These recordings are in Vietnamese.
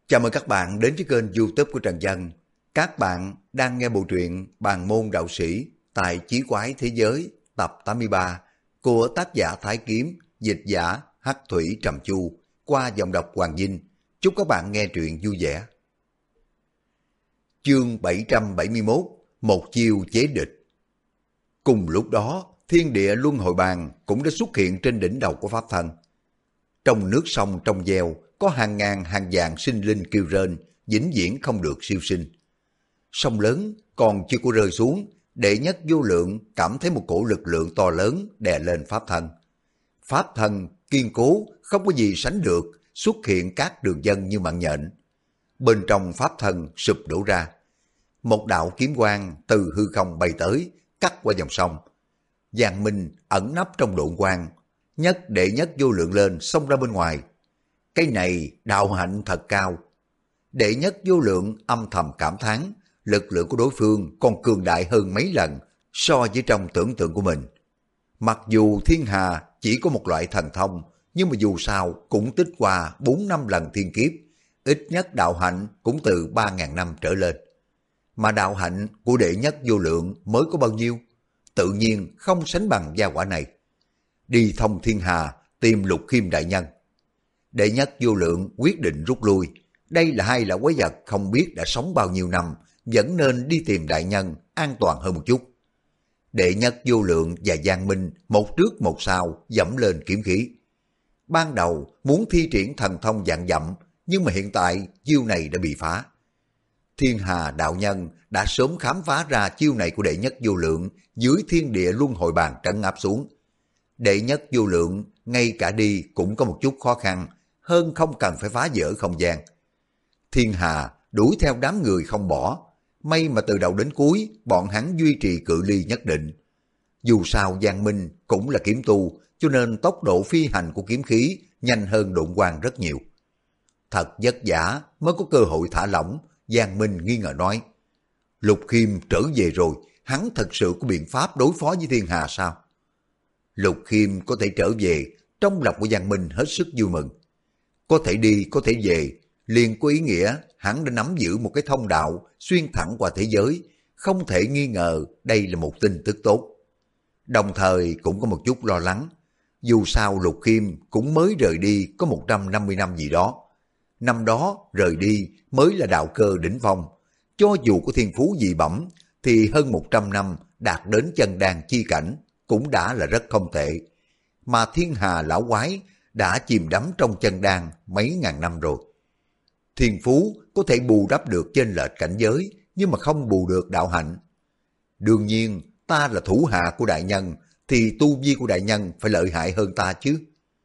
Chào mừng các bạn đến với kênh YouTube của Trần Dân. Các bạn đang nghe bộ truyện Bàn môn đạo sĩ tại Chí Quái Thế Giới tập 83 của tác giả Thái Kiếm, dịch giả Hắc Thủy Trầm Chu qua giọng đọc Hoàng Vinh. Chúc các bạn nghe truyện vui vẻ. Chương 771: Một chiêu chế địch. Cùng lúc đó, thiên địa luân hồi bàn cũng đã xuất hiện trên đỉnh đầu của Pháp Thân. Trong nước sông trong veo có hàng ngàn hàng vạn sinh linh kêu rên, vĩnh viễn không được siêu sinh. Sông lớn còn chưa có rơi xuống, Đệ Nhất Vô Lượng cảm thấy một cổ lực lượng to lớn đè lên Pháp Thân. Pháp Thân kiên cố, không có gì sánh được, xuất hiện các đường vân như mạng nhện. Bên trong Pháp Thân sụp đổ ra. Một đạo kiếm quang từ hư không bay tới, cắt qua dòng sông. Giang Minh ẩn nấp trong độn quang, nhấc Đệ Nhất Vô Lượng lên xông ra bên ngoài. Cái này đạo hạnh thật cao. Đệ Nhất Vô Lượng âm thầm cảm thán, lực lượng của đối phương còn cường đại hơn mấy lần so với trong tưởng tượng của mình. Mặc dù thiên hà chỉ có một loại thần thông, nhưng mà dù sao cũng tích qua 4-5 lần thiên kiếp, ít nhất đạo hạnh cũng từ 3.000 năm trở lên. Mà đạo hạnh của Đệ Nhất Vô Lượng mới có bao nhiêu? Tự nhiên không sánh bằng gia quả này. Đi thông thiên hà tìm Lục Khiêm đại nhân. Đệ Nhất Vô Lượng quyết định rút lui. Đây là hai lão quái vật không biết đã sống bao nhiêu năm, vẫn nên đi tìm đại nhân an toàn hơn một chút. Đệ Nhất Vô Lượng và Giang Minh một trước một sau dẫm lên kiếm khí. Ban đầu muốn thi triển thần thông vạn dặm, nhưng mà hiện tại chiêu này đã bị phá. Thiên Hà đạo nhân đã sớm khám phá ra chiêu này của Đệ Nhất Vô Lượng dưới thiên địa luân hồi bàn trấn áp xuống. Đệ Nhất Vô Lượng ngay cả đi cũng có một chút khó khăn, hơn không cần phải phá vỡ không gian. Thiên Hà đuổi theo đám người không bỏ, may mà từ đầu đến cuối bọn hắn duy trì cự ly nhất định. Dù sao Giang Minh cũng là kiếm tu, cho nên tốc độ phi hành của kiếm khí nhanh hơn độn quang rất nhiều. Thật vất vả mới có cơ hội thả lỏng. Giang Minh nghi ngờ nói, Lục Khiêm trở về rồi, hắn thật sự có biện pháp đối phó với Thiên Hà sao? Lục Khiêm có thể trở về, trong lòng của Giang Minh hết sức vui mừng. Có thể đi, có thể về, liền có ý nghĩa hắn đã nắm giữ một cái thông đạo xuyên thẳng qua thế giới, không thể nghi ngờ đây là một tin tức tốt. Đồng thời cũng có một chút lo lắng, dù sao Lục Khiêm cũng mới rời đi có 150 năm gì đó. Năm đó rời đi mới là đạo cơ đỉnh phong, cho dù có thiên phú dị bẩm thì hơn 100 năm đạt đến chân đan chi cảnh cũng đã là rất không tệ. Mà Thiên Hà lão quái đã chìm đắm trong chân đan mấy ngàn năm rồi. Thiên phú có thể bù đắp được chênh lệch cảnh giới, nhưng mà không bù được đạo hạnh. Đương nhiên ta là thủ hạ của đại nhân, thì tu vi của đại nhân phải lợi hại hơn ta chứ.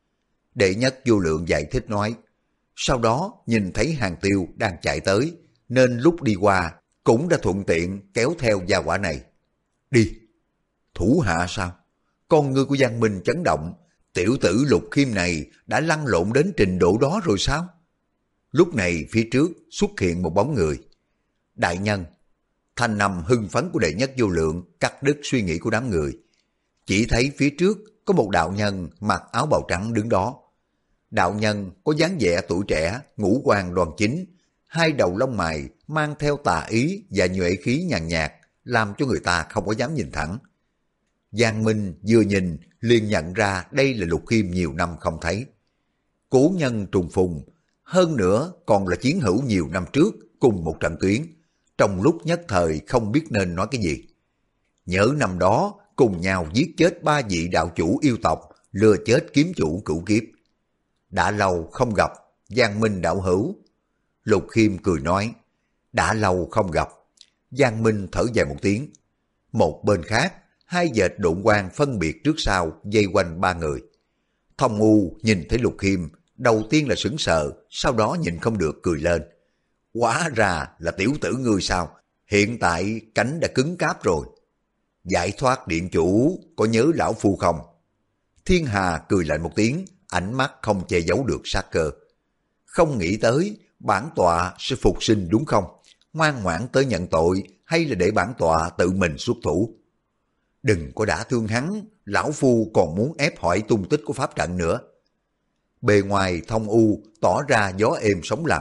Đệ Nhất Vô Lượng giải thích nói. Sau đó nhìn thấy Hàng Tiêu đang chạy tới, nên lúc đi qua cũng đã thuận tiện kéo theo gia quả này. Đi. Thủ hạ sao? Con ngươi của Giang Minh chấn động. Tiểu tử Lục Khiêm này đã lăn lộn đến trình độ đó rồi sao? Lúc này phía trước xuất hiện một bóng người. Đại nhân. Thanh âm hưng phấn của Đệ Nhất Vô Lượng cắt đứt suy nghĩ của đám người. Chỉ thấy phía trước có một đạo nhân mặc áo bào trắng đứng đó. Đạo nhân có dáng vẻ tuổi trẻ, ngũ quan đoan chính, hai đầu lông mày mang theo tà ý và nhuệ khí nhàn nhạt, làm cho người ta không có dám nhìn thẳng. Giang Minh vừa nhìn liền nhận ra đây là Lục Khiêm nhiều năm không thấy. Cố nhân trùng phùng, hơn nữa còn là chiến hữu nhiều năm trước cùng một trận tuyến, trong lúc nhất thời không biết nên nói cái gì. Nhớ năm đó cùng nhau giết chết 3 vị đạo chủ yêu tộc, lừa chết kiếm chủ cửu kiếp. Đã lâu không gặp, Giang Minh đạo hữu. Lục Khiêm cười nói, đã lâu không gặp. Giang Minh thở dài một tiếng. Một bên khác, hai vệt độn quang phân biệt trước sau vây quanh 3 người. Thông U nhìn thấy Lục Khiêm, đầu tiên là sững sờ, sau đó nhìn không được cười lên. Hóa ra là tiểu tử ngươi sao, hiện tại cánh đã cứng cáp rồi. Giải thoát điện chủ, có nhớ lão phu không? Thiên Hà cười lạnh một tiếng, ánh mắt không che giấu được sát cơ. Không nghĩ tới bản tọa sẽ phục sinh đúng không? Ngoan ngoãn tới nhận tội hay là để bản tọa tự mình xuất thủ? Đừng có đả thương hắn, lão phu còn muốn ép hỏi tung tích của pháp trận nữa. Bề ngoài Thông U tỏ ra gió êm sóng lặng,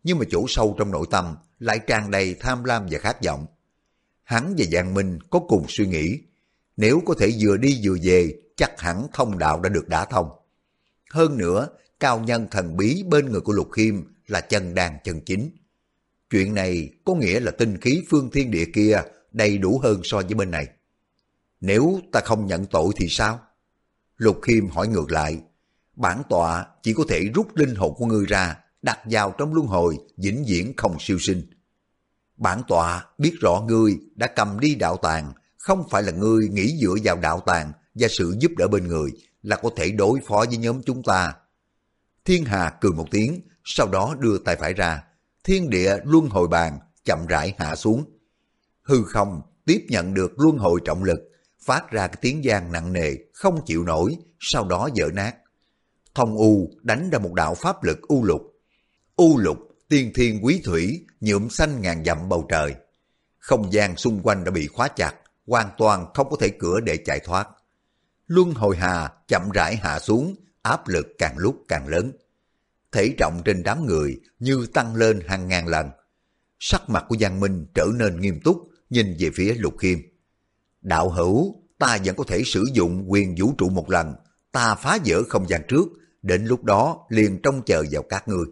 nhưng mà chỗ sâu trong nội tâm lại tràn đầy tham lam và khát vọng. Hắn và Giang Minh có cùng suy nghĩ, nếu có thể vừa đi vừa về, chắc hẳn thông đạo đã được đả thông. Hơn nữa, cao nhân thần bí bên người của Lục Khiêm là chân đan chân chính. Chuyện này có nghĩa là tinh khí phương thiên địa kia đầy đủ hơn so với bên này. Nếu ta không nhận tội thì sao? Lục Khiêm hỏi ngược lại. Bản tọa chỉ có thể rút linh hồn của ngươi ra, đặt vào trong luân hồi, vĩnh viễn không siêu sinh. Bản tọa biết rõ ngươi đã cầm đi đạo tàng, không phải là ngươi nghĩ dựa vào đạo tàng và sự giúp đỡ bên người là có thể đối phó với nhóm chúng ta. Thiên Hà cười một tiếng, sau đó đưa tay phải ra, thiên địa luân hồi bàn chậm rãi hạ xuống. Hư không tiếp nhận được luân hồi trọng lực, phát ra cái tiếng vang nặng nề, không chịu nổi, sau đó vỡ nát. Thông U đánh ra một đạo pháp lực u lục. U lục, tiên thiên quý thủy, nhuộm xanh ngàn dặm bầu trời. Không gian xung quanh đã bị khóa chặt, hoàn toàn không có thể cửa để chạy thoát. Luân hồi hà chậm rãi hạ xuống, áp lực càng lúc càng lớn. Thể trọng trên đám người như tăng lên hàng ngàn lần. Sắc mặt của Giang Minh trở nên nghiêm túc, nhìn về phía Lục Khiêm. Đạo hữu, ta vẫn có thể sử dụng quyền vũ trụ một lần, ta phá vỡ không gian trước, đến lúc đó liền trông chờ vào các ngươi.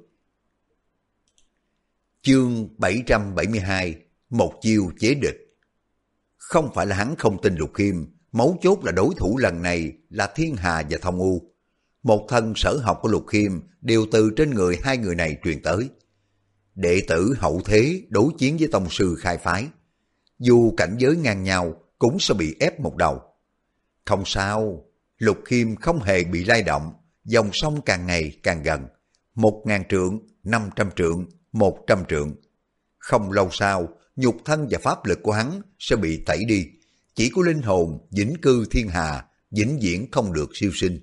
Chương 772, một chiêu chế địch. Không phải là hắn không tin Lục Khiêm, mấu chốt là đối thủ lần này là Thiên Hà và Thông U. Một thân sở học của Lục Khiêm đều từ trên người hai người này truyền tới. Đệ tử hậu thế đối chiến với tông sư khai phái, dù cảnh giới ngang nhau cũng sẽ bị ép một đầu. Không sao, Lục Khiêm không hề bị lay động, dòng sông càng ngày càng gần, 1000 trượng, 500 trượng, 100 trượng. Không lâu sau, nhục thân và pháp lực của hắn sẽ bị tẩy đi, chỉ có linh hồn vĩnh cư thiên hà, vĩnh viễn không được siêu sinh.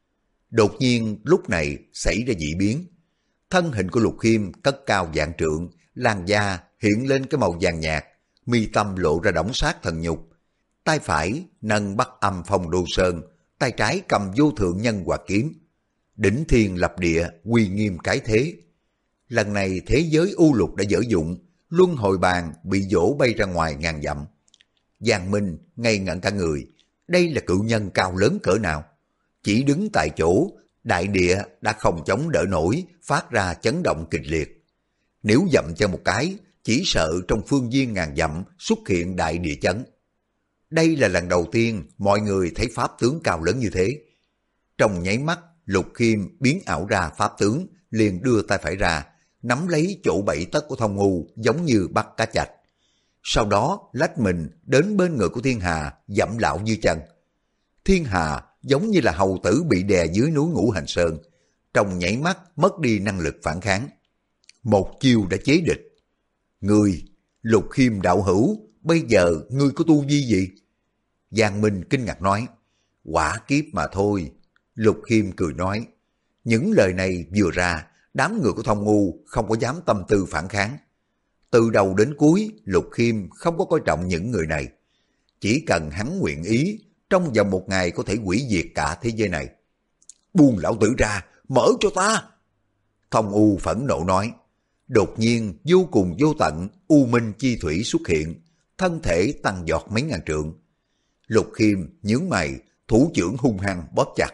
Đột nhiên lúc này xảy ra dị biến. Thân hình của Lục Khiêm cất cao vạn trượng, làn da hiện lên cái màu vàng nhạt, mi tâm lộ ra đổng sát thần nhục. Tay phải nâng Bắc Âm Phong Đô Sơn, tay trái cầm Vô Thượng Nhân Hòa Kiếm. Đỉnh thiên lập địa, uy nghiêm cái thế. Lần này thế giới u lục đã dở dụng, luân hồi bàn bị dỗ bay ra ngoài ngàn dặm. Giang Minh ngây ngẩn cả người, đây là cự nhân cao lớn cỡ nào? Chỉ đứng tại chỗ, đại địa đã không chống đỡ nổi, phát ra chấn động kịch liệt. Nếu dậm chân một cái, chỉ sợ trong phương viên ngàn dặm xuất hiện đại địa chấn. Đây là lần đầu tiên mọi người thấy pháp tướng cao lớn như thế. Trong nháy mắt, Lục Khiêm biến ảo ra pháp tướng, liền đưa tay phải ra, nắm lấy chỗ bảy tấc của Thông U giống như bắt cá chạch. Sau đó lách mình đến bên người của Thiên Hà, dẫm lão như chân. Thiên Hà giống như là hầu tử bị đè dưới núi Ngũ Hành Sơn, trong nhảy mắt mất đi năng lực phản kháng. Một chiêu đã chế địch. Ngươi, Lục Khiêm đạo hữu, bây giờ ngươi có tu vi gì? Giang Minh kinh ngạc nói, quả kiếp mà thôi. Lục Khiêm cười nói, những lời này vừa ra, đám người của Thông U không có dám tâm tư phản kháng. Từ đầu đến cuối, Lục Khiêm không có coi trọng những người này. Chỉ cần hắn nguyện ý, trong vòng một ngày có thể hủy diệt cả thế giới này. Buông lão tử ra, mở cho ta! Thông U phẫn nộ nói. Đột nhiên, vô cùng vô tận, U Minh Chi Thủy xuất hiện, thân thể tăng giọt mấy ngàn trượng. Lục Khiêm nhướng mày, thủ trưởng hung hăng bóp chặt.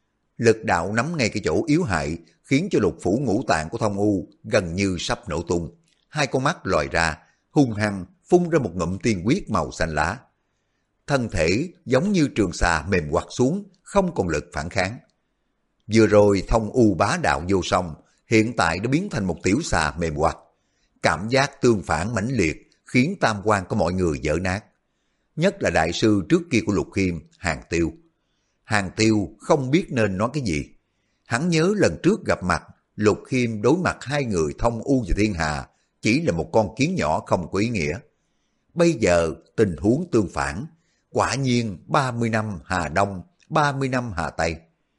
Lực đạo nắm ngay cái chỗ yếu hại, khiến cho lục phủ ngũ tạng của Thông U gần như sắp nổ tung. Hai con mắt lòi ra, hung hăng phun ra một ngụm tiên huyết màu xanh lá. Thân thể giống như trường xà mềm quặt xuống, không còn lực phản kháng. Vừa rồi Thông U bá đạo vô song, hiện tại đã biến thành một tiểu xà mềm quặt. Cảm giác tương phản mãnh liệt khiến tam quan của mọi người vỡ nát. Nhất là đại sư trước kia của Lục Khiêm, Hàng Tiêu. Hàng Tiêu không biết nên nói cái gì. Hắn nhớ lần trước gặp mặt, Lục Khiêm đối mặt hai người Thông U và Thiên Hà chỉ là một con kiến nhỏ không có ý nghĩa. Bây giờ tình huống tương phản, quả nhiên 30 năm Hà Đông, 30 năm Hà Tây.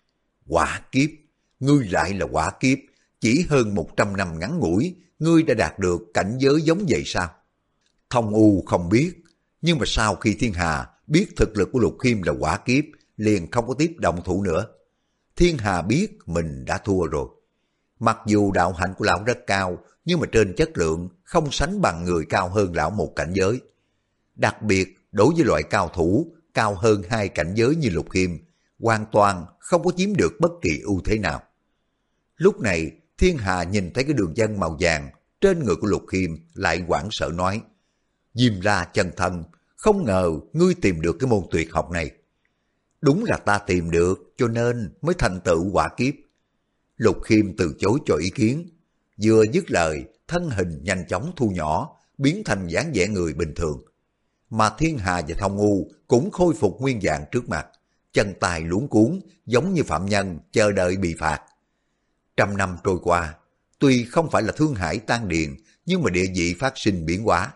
Quả kiếp, ngươi lại là quả kiếp, chỉ hơn 100 năm ngắn ngủi, ngươi đã đạt được cảnh giới giống vậy sao? Thông U không biết, nhưng mà sau khi Thiên Hà biết thực lực của Lục Khiêm là quả kiếp, liền không có tiếp động thủ nữa. Thiên Hà biết mình đã thua rồi. Mặc dù đạo hạnh của lão rất cao, nhưng mà trên chất lượng không sánh bằng người cao hơn lão một cảnh giới. Đặc biệt đối với loại cao thủ cao hơn hai cảnh giới như Lục Khiêm, hoàn toàn không có chiếm được bất kỳ ưu thế nào. Lúc này Thiên Hà nhìn thấy cái đường vân màu vàng trên người của Lục Khiêm, lại hoảng sợ nói: Diêm La chân thân, không ngờ ngươi tìm được cái môn tuyệt học này. Đúng là ta tìm được, cho nên mới thành tựu quả kiếp. Lục Khiêm từ chối cho ý kiến, vừa dứt lời, thân hình nhanh chóng thu nhỏ, biến thành dáng vẻ người bình thường. Mà Thiên Hà và Thông U cũng khôi phục nguyên dạng trước mặt, chân tay luống cuống, giống như phạm nhân chờ đợi bị phạt. 100 năm trôi qua, tuy không phải là Thương Hải tan điền, nhưng mà địa vị phát sinh biến hóa.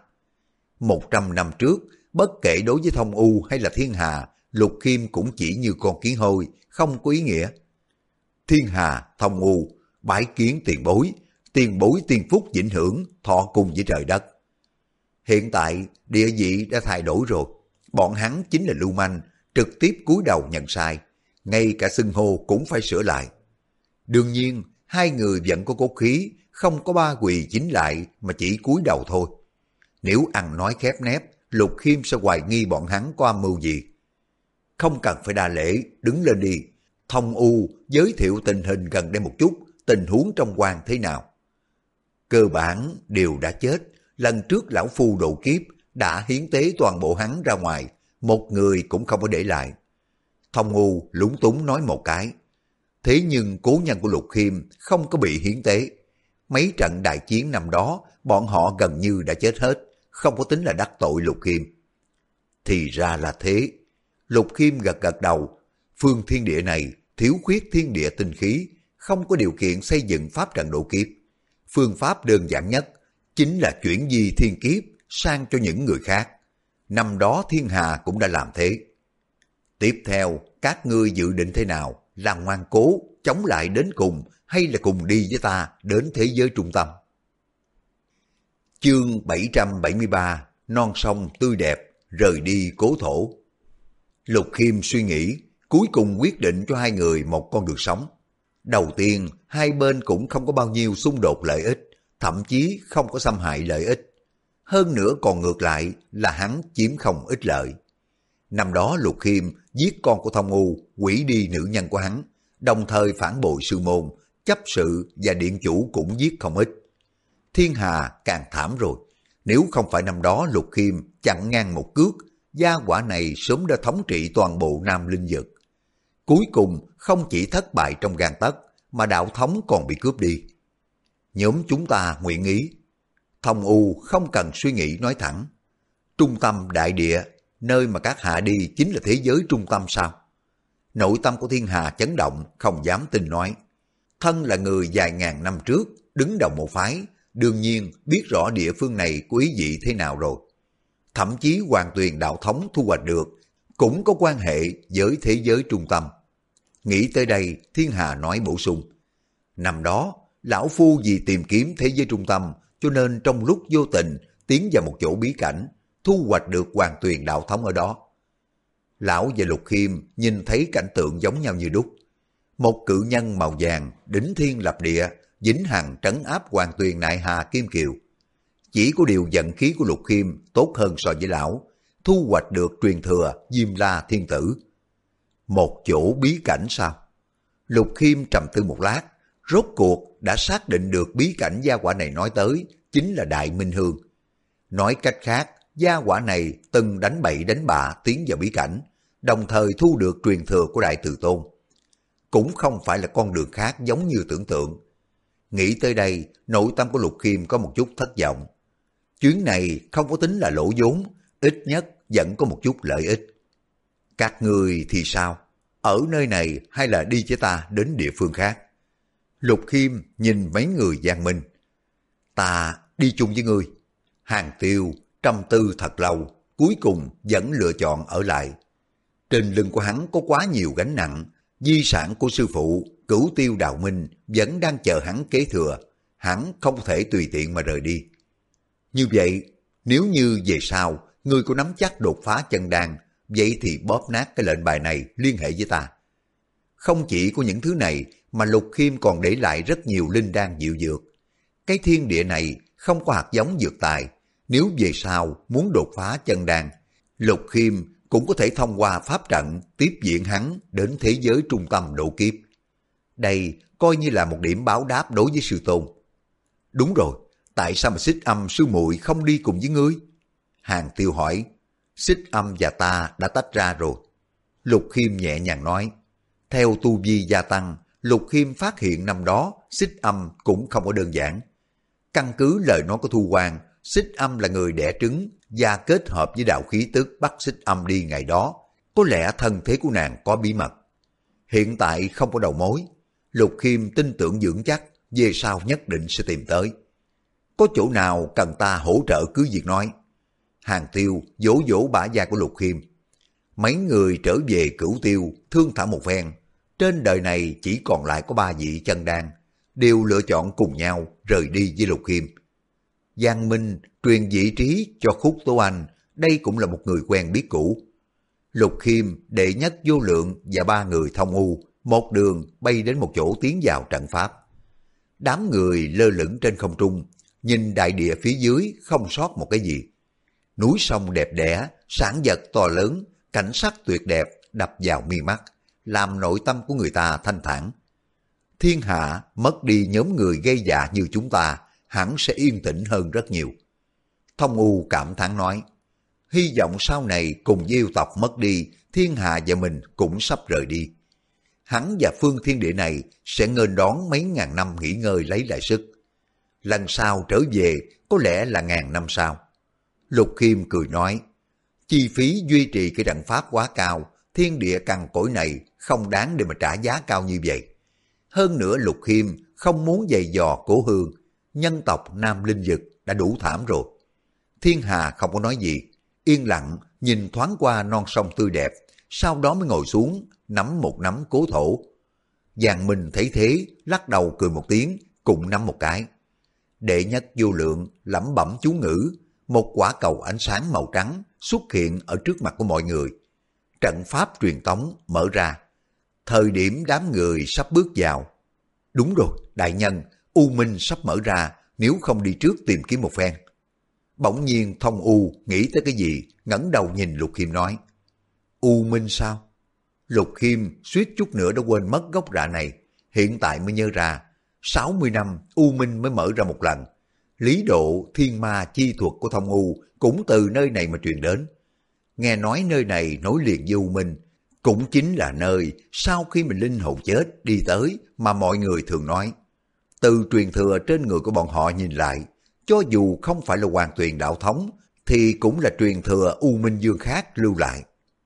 100 năm trước, bất kể đối với Thông U hay là Thiên Hà, Lục Khiêm cũng chỉ như con kiến hôi, không có ý nghĩa. Thiên Hà, Thông U, bái kiến tiền bối tiên phúc vĩnh hưởng, thọ cùng với trời đất. Hiện tại, địa vị đã thay đổi rồi. Bọn hắn chính là lưu manh, trực tiếp cúi đầu nhận sai. Ngay cả xưng hô cũng phải sửa lại. Đương nhiên, hai người vẫn có cốt khí, không có ba quỳ chính lại mà chỉ cúi đầu thôi. Nếu ăn nói khép nép, Lục Khiêm sẽ hoài nghi bọn hắn có âm mưu gì. Không cần phải đa lễ, đứng lên đi. Thông U giới thiệu tình hình gần đây một chút, tình huống trong quan thế nào. Cơ bản đều đã chết, lần trước lão phu độ kiếp đã hiến tế toàn bộ hắn ra ngoài, một người cũng không có để lại. Thông U lúng túng nói một cái. Thế nhưng cố nhân của Lục Khiêm không có bị hiến tế. Mấy trận đại chiến năm đó, bọn họ gần như đã chết hết, không có tính là đắc tội Lục Khiêm. Thì ra là thế. Lục Khiêm gật gật đầu. Phương thiên địa này thiếu khuyết thiên địa tinh khí, không có điều kiện xây dựng pháp trận độ kiếp. Phương pháp đơn giản nhất chính là chuyển di thiên kiếp sang cho những người khác. Năm đó Thiên Hà cũng đã làm thế. Tiếp theo, các ngươi dự định thế nào? Là ngoan cố, chống lại đến cùng, hay là cùng đi với ta đến thế giới trung tâm? Chương 773, non sông tươi đẹp, rời đi cố thổ. Lục Khiêm suy nghĩ, cuối cùng quyết định cho hai người một con đường sống. Đầu tiên, hai bên cũng không có bao nhiêu xung đột lợi ích, thậm chí không có xâm hại lợi ích. Hơn nữa còn ngược lại là hắn chiếm không ít lợi. Năm đó Lục Khiêm giết con của Thông U, hủy đi nữ nhân của hắn, đồng thời phản bội sư môn, chấp sự và điện chủ cũng giết không ít. Thiên Hà càng thảm rồi, nếu không phải năm đó Lục Khiêm chặn ngang một cước, gia hỏa này sớm đã thống trị toàn bộ Nam Linh Vực. Cuối cùng không chỉ thất bại trong gang tấc, mà đạo thống còn bị cướp đi. Nhóm chúng ta nguyện ý. Thông U không cần suy nghĩ nói thẳng. Trung tâm đại địa, nơi mà các hạ đi chính là thế giới trung tâm sao? Nội tâm của Thiên Hà chấn động, không dám tin nói. Thân là người vài ngàn năm trước, đứng đầu một phái, đương nhiên biết rõ địa phương này có ý vị thế nào rồi. Thậm chí Hoàng Tuyền đạo thống thu hoạch được, cũng có quan hệ với thế giới trung tâm. Nghĩ tới đây, Thiên Hà nói bổ sung. Năm đó, lão phu vì tìm kiếm thế giới trung tâm, cho nên trong lúc vô tình tiến vào một chỗ bí cảnh, thu hoạch được Hoàng Tuyền đạo thống ở đó. Lão và Lục Khiêm nhìn thấy cảnh tượng giống nhau như đúc. Một cự nhân màu vàng, đỉnh thiên lập địa, vĩnh hằng trấn áp Hoàng Tuyền Nại Hà Kim Kiều. Chỉ có điều vận khí của Lục Khiêm tốt hơn so với lão, thu hoạch được truyền thừa Diêm La Thiên Tử. Một chỗ bí cảnh sao? Lục Khiêm trầm tư một lát, rốt cuộc đã xác định được bí cảnh gia hỏa này nói tới chính là Đại Minh Hương. Nói cách khác, gia hỏa này từng đánh bậy đánh bạ tiến vào bí cảnh, đồng thời thu được truyền thừa của Đại Từ Tôn. Cũng không phải là con đường khác giống như tưởng tượng. Nghĩ tới đây, nội tâm của Lục Khiêm có một chút thất vọng. Chuyến này không có tính là lỗ vốn, ít nhất vẫn có một chút lợi ích. Các người thì sao? Ở nơi này hay là đi với ta đến địa phương khác? Lục Khiêm nhìn mấy người Giang Minh. Ta đi chung với ngươi. Hàng Tiêu trầm tư thật lâu, cuối cùng vẫn lựa chọn ở lại. Trên lưng của hắn có quá nhiều gánh nặng, di sản của sư phụ, Cửu Tiêu Đạo Minh vẫn đang chờ hắn kế thừa, hắn không thể tùy tiện mà rời đi. Như vậy, nếu như về sau, ngươi có nắm chắc đột phá chân đan, vậy thì bóp nát cái lệnh bài này liên hệ với ta. Không chỉ có những thứ này, mà Lục Khiêm còn để lại rất nhiều linh đan diệu dược. cái thiên địa này không có hạt giống dược tài, nếu về sau muốn đột phá chân đan, Lục Khiêm cũng có thể thông qua pháp trận tiếp diễn hắn đến thế giới trung tâm độ kiếp. Đây coi như là một điểm báo đáp đối với sư tôn. Đúng rồi, tại sao mà Xích Âm sư muội không đi cùng với ngươi? Hàng Tiêu hỏi. Xích Âm và ta đã tách ra rồi. Lục Khiêm nhẹ nhàng nói. Theo tu vi gia tăng, Lục Khiêm phát hiện năm đó Xích Âm cũng không có đơn giản. Căn cứ lời nói của Thu Quan, Xích Âm là người đẻ trứng và kết hợp với đạo khí tức bắt Xích Âm đi ngày đó. Có lẽ thân thế của nàng có bí mật. Hiện tại không có đầu mối. Lục Khiêm tin tưởng vững chắc về sau nhất định sẽ tìm tới. Có chỗ nào cần ta hỗ trợ cứ việc nói. Hàng Tiêu vỗ vỗ bả vai của Lục Khiêm. Mấy người trở về Cửu Tiêu thương thảo một phen. Trên đời này chỉ còn lại có 3 vị chân đan, đều lựa chọn cùng nhau rời đi với Lục Khiêm. Giang Minh truyền vị trí cho Khúc Tố Anh, đây cũng là một người quen biết cũ. Lục Khiêm, Đệ Nhất Vô Lượng và 3 người thông u một đường bay đến một chỗ tiến vào trận pháp. Đám người lơ lửng trên không trung, nhìn đại địa phía dưới không sót một cái gì. Núi sông đẹp đẽ, sản vật to lớn, cảnh sắc tuyệt đẹp đập vào mi mắt, làm nội tâm của người ta thanh thản. Thiên hạ mất đi nhóm người gây dạ như chúng ta, hẳn sẽ yên tĩnh hơn rất nhiều. Thông U cảm thán nói, hy vọng sau này cùng với yêu tộc mất đi, thiên hạ và mình cũng sắp rời đi. Hắn và phương thiên địa này sẽ nghênh đón mấy ngàn năm nghỉ ngơi lấy lại sức. Lần sau trở về có lẽ là ngàn năm sau. Lục Khiêm cười nói, chi phí duy trì cái trận pháp quá cao, thiên địa cằn cỗi này không đáng để mà trả giá cao như vậy. Hơn nữa Lục Khiêm không muốn giày dò Cố Hương, nhân tộc Nam Linh Dực đã đủ thảm rồi. Thiên Hà không có nói gì, yên lặng nhìn thoáng qua non sông tươi đẹp, sau đó mới ngồi xuống, nắm một nắm cố thổ. Giang Minh thấy thế, lắc đầu cười một tiếng, cũng nắm một cái. Đệ Nhất Vô Lượng lẩm bẩm chú ngữ, một quả cầu ánh sáng màu trắng xuất hiện ở trước mặt của mọi người. Trận pháp truyền tống mở ra. Thời điểm đám người sắp bước vào. Đúng rồi, đại nhân, U Minh sắp mở ra, nếu không đi trước tìm kiếm một phen. Bỗng nhiên Thông U nghĩ tới cái gì, ngẩng đầu nhìn Lục Khiêm nói. U Minh sao? Lục Khiêm suýt chút nữa đã quên mất gốc rạ này, hiện tại mới nhớ ra. 60 năm U Minh mới mở ra một lần. Lý độ thiên ma chi thuật của Thông U cũng từ nơi này mà truyền đến. Nghe nói nơi này nối liền với U Minh, cũng chính là nơi sau khi mình linh hồn chết đi tới mà mọi người thường nói. Từ truyền thừa trên người của bọn họ nhìn lại, cho dù không phải là Hoàng Tuyền đạo thống, thì cũng là truyền thừa U Minh Dương khác lưu lại.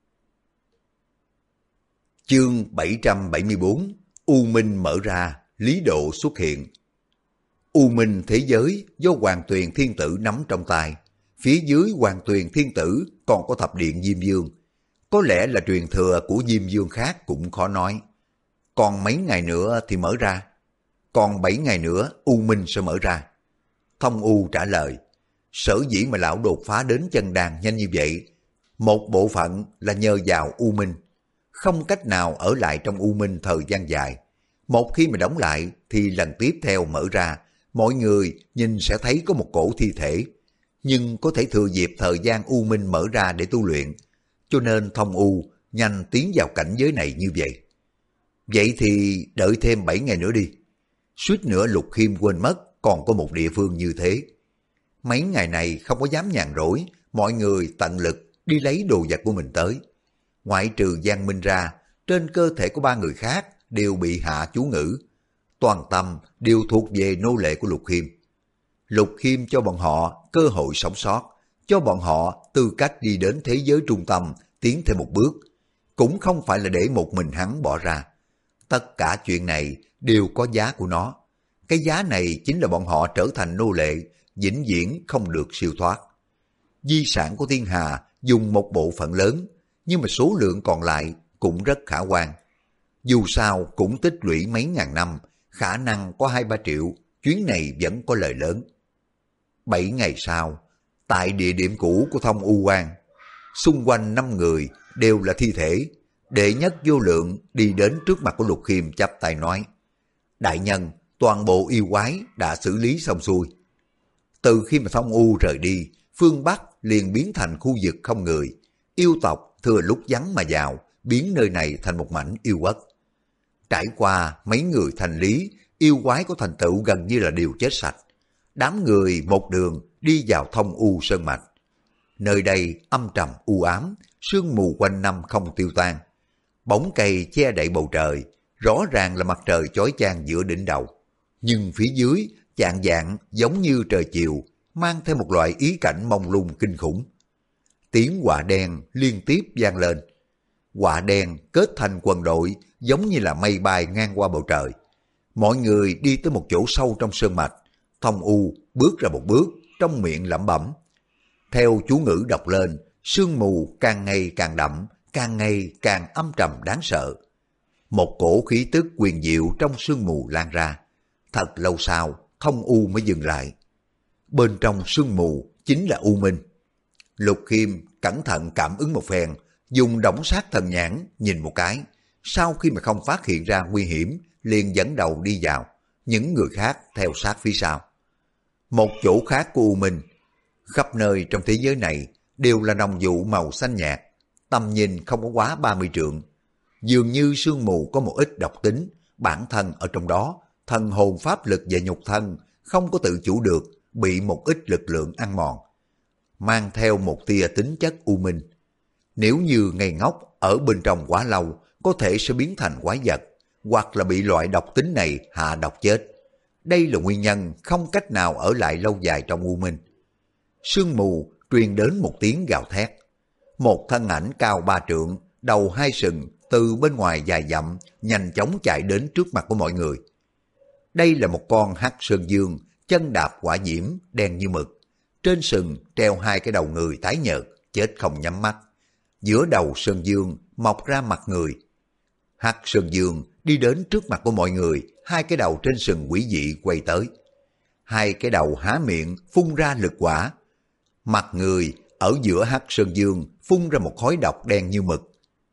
Chương 774, U Minh mở ra, Lý độ xuất hiện. U Minh thế giới do Hoàng Tuyền Thiên Tử nắm trong tay. Phía dưới Hoàng Tuyền Thiên Tử còn có thập điện Diêm Dương. Có lẽ là truyền thừa của Diêm Dương khác cũng khó nói. Còn mấy ngày nữa thì mở ra. Còn 7 ngày nữa U Minh sẽ mở ra. Thông U trả lời. Sở dĩ mà lão đột phá đến chân đàn nhanh như vậy, một bộ phận là nhờ vào U Minh. Không cách nào ở lại trong U Minh thời gian dài. Một khi mà đóng lại thì lần tiếp theo mở ra, mọi người nhìn sẽ thấy có một cổ thi thể. Nhưng có thể thừa dịp thời gian U Minh mở ra để tu luyện. Cho nên Thông U nhanh tiến vào cảnh giới này như vậy. Vậy thì đợi thêm 7 ngày nữa đi. Suýt nữa Lục Khiêm quên mất còn có một địa phương như thế. Mấy ngày này không có dám nhàn rỗi, mọi người tận lực đi lấy đồ vật của mình tới. Ngoại trừ Giang Minh ra, trên cơ thể của 3 người khác đều bị hạ chú ngữ. Toàn tâm đều thuộc về nô lệ của Lục Khiêm. Lục Khiêm cho bọn họ cơ hội sống sót, cho bọn họ tư cách đi đến thế giới trung tâm, tiến thêm một bước. Cũng không phải là để một mình hắn bỏ ra. Tất cả chuyện này đều có giá của nó. Cái giá này chính là bọn họ trở thành nô lệ, vĩnh viễn không được siêu thoát. Di sản của Thiên Hà dùng một bộ phận lớn, nhưng mà số lượng còn lại cũng rất khả quan. Dù sao cũng tích lũy mấy ngàn năm, khả năng có 2-3 triệu, chuyến này vẫn có lời lớn. 7 ngày sau, tại địa điểm cũ của Thông U Quan, xung quanh 5 người đều là thi thể. Đệ Nhất Vô Lượng đi đến trước mặt của Lục Khiêm chắp tay nói, đại nhân, toàn bộ yêu quái đã xử lý xong xuôi. Từ khi mà Thông U rời đi, phương Bắc liền biến thành khu vực không người. Yêu tộc thừa lúc vắng mà vào, biến nơi này thành một mảnh yêu quốc. Trải qua mấy người thành lý, yêu quái có thành tựu gần như là đều chết sạch. Đám người một đường đi vào Thông U Sơn Mạch. Nơi đây âm trầm u ám, sương mù quanh năm không tiêu tan. Bóng cây che đậy bầu trời, rõ ràng là mặt trời chói chang giữa đỉnh đầu. Nhưng phía dưới chạng vạng giống như trời chiều, mang theo một loại ý cảnh mông lung kinh khủng. Tiếng quạ đen liên tiếp vang lên. Quạ đen kết thành quần đội giống như là mây bay ngang qua bầu trời. Mọi người đi tới một chỗ sâu trong sơn mạch. Thông U bước ra một bước, trong miệng lẩm bẩm. Theo chú ngữ đọc lên, sương mù càng ngày càng đậm, càng ngày càng âm trầm đáng sợ. Một cổ khí tức quyền diệu trong sương mù lan ra. Thật lâu sau, Thông U mới dừng lại. Bên trong sương mù chính là U Minh. Lục Khiêm cẩn thận cảm ứng một phen, dùng đổng sát thần nhãn nhìn một cái. Sau khi mà không phát hiện ra nguy hiểm, liền dẫn đầu đi vào. Những người khác theo sát phía sau. Một chỗ khác của U Minh, khắp nơi trong thế giới này đều là nồng vụ màu xanh nhạt, tầm nhìn không có quá 30 trượng. Dường như sương mù có một ít độc tính, bản thân ở trong đó, thần hồn pháp lực và nhục thân không có tự chủ được, bị một ít lực lượng ăn mòn, mang theo một tia tính chất u minh. Nếu như ngây ngốc ở bên trong quá lâu, có thể sẽ biến thành quái vật, hoặc là bị loại độc tính này hạ độc chết. Đây là nguyên nhân không cách nào ở lại lâu dài trong u minh. Sương mù truyền đến một tiếng gào thét. Một thân ảnh cao 3 trượng, đầu 2 sừng, từ bên ngoài dài dặm, nhanh chóng chạy đến trước mặt của mọi người. Đây là một con hắc sơn dương, chân đạp hỏa diễm, đen như mực. Trên sừng treo 2 cái đầu người tái nhợt, chết không nhắm mắt. Giữa đầu sơn dương mọc ra mặt người. Hắc sơn dương đi đến trước mặt của mọi người, 2 cái đầu trên sừng quỷ dị quay tới. 2 cái đầu há miệng phun ra lực hỏa. Mặt người ở giữa hắc sơn dương phun ra một khói độc đen như mực.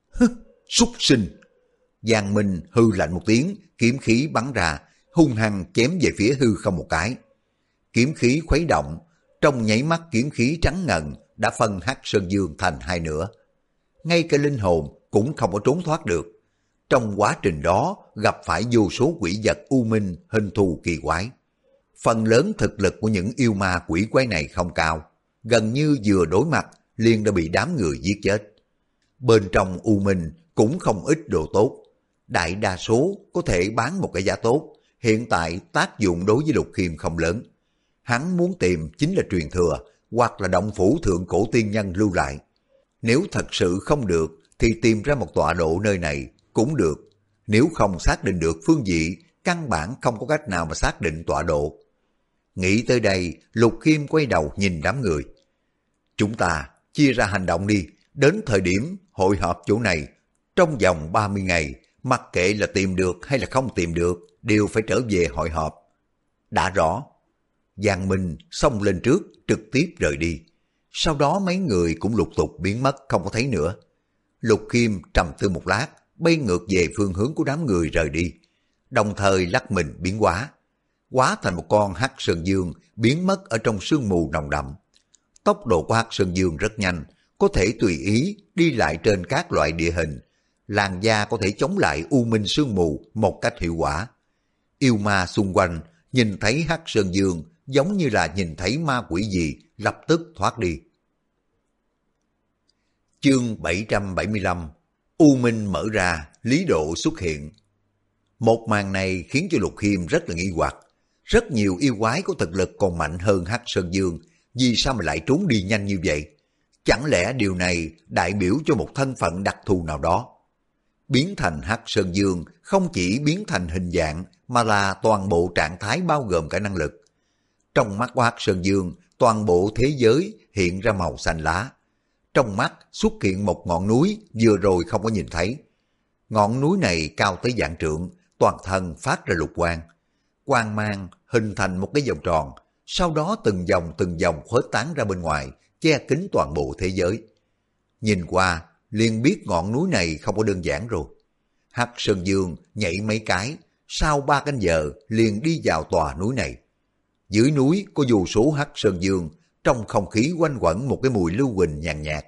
Súc sinh! Giang Minh hư lạnh một tiếng, kiếm khí bắn ra, hung hăng chém về phía hư không một cái. Kiếm khí khuấy động, trong nháy mắt kiếm khí trắng ngần đã phân hắc sơn dương thành 2 nửa. Ngay cả linh hồn cũng không có trốn thoát được. Trong quá trình đó gặp phải vô số quỷ vật u minh hình thù kỳ quái. Phần lớn thực lực của những yêu ma quỷ quái này không cao, gần như vừa đối mặt liền đã bị đám người giết chết. Bên trong u minh cũng không ít đồ tốt, đại đa số có thể bán một cái giá tốt. Hiện tại tác dụng đối với Lục Khiêm không lớn. Hắn muốn tìm chính là truyền thừa hoặc là động phủ thượng cổ tiên nhân lưu lại. Nếu thật sự không được thì tìm ra một tọa độ nơi này cũng được. Nếu không xác định được phương vị, căn bản không có cách nào mà xác định tọa độ. Nghĩ tới đây, Lục Khiêm quay đầu nhìn đám người. Chúng ta chia ra hành động đi, đến thời điểm hội họp chỗ này, trong vòng 30 ngày, mặc kệ là tìm được hay là không tìm được, đều phải trở về hội họp. Đã rõ. Giang Minh xông lên trước, trực tiếp rời đi. Sau đó mấy người cũng lục tục biến mất không có thấy nữa. Lục Khiêm trầm tư một lát, bay ngược về phương hướng của đám người rời đi. Đồng thời lắc mình biến hóa. Hóa thành một con hắc sơn dương biến mất ở trong sương mù nồng đậm. Tốc độ của hắc sơn dương rất nhanh, có thể tùy ý đi lại trên các loại địa hình. Làn da có thể chống lại u minh sương mù một cách hiệu quả. Yêu ma xung quanh nhìn thấy hắc sơn dương giống như là nhìn thấy ma quỷ gì, lập tức thoát đi. Chương 775 U Minh mở ra, Lý Độ xuất hiện. Một màn này khiến cho Lục Khiêm rất là nghi hoặc. Rất nhiều yêu quái có thực lực còn mạnh hơn hắc sơn dương, vì sao mà lại trốn đi nhanh như vậy? Chẳng lẽ điều này đại biểu cho một thân phận đặc thù nào đó? Biến thành hắc sơn dương không chỉ biến thành hình dạng mà là toàn bộ trạng thái bao gồm cả năng lực. Trong mắt của hắc sơn dương, toàn bộ thế giới hiện ra màu xanh lá. Trong mắt xuất hiện một ngọn núi vừa rồi không có nhìn thấy. Ngọn núi này cao tới vạn trượng, toàn thân phát ra lục quang. Quang mang hình thành một cái vòng tròn, sau đó từng vòng khuếch tán ra bên ngoài, che kín toàn bộ thế giới. Nhìn qua, liền biết ngọn núi này không có đơn giản rồi. Hắc sơn dương nhảy mấy cái, sau 3 canh giờ liền đi vào tòa núi này. Dưới núi có vô số hắc sơn dương, trong không khí quanh quẩn một cái mùi lưu huỳnh nhàn nhạt.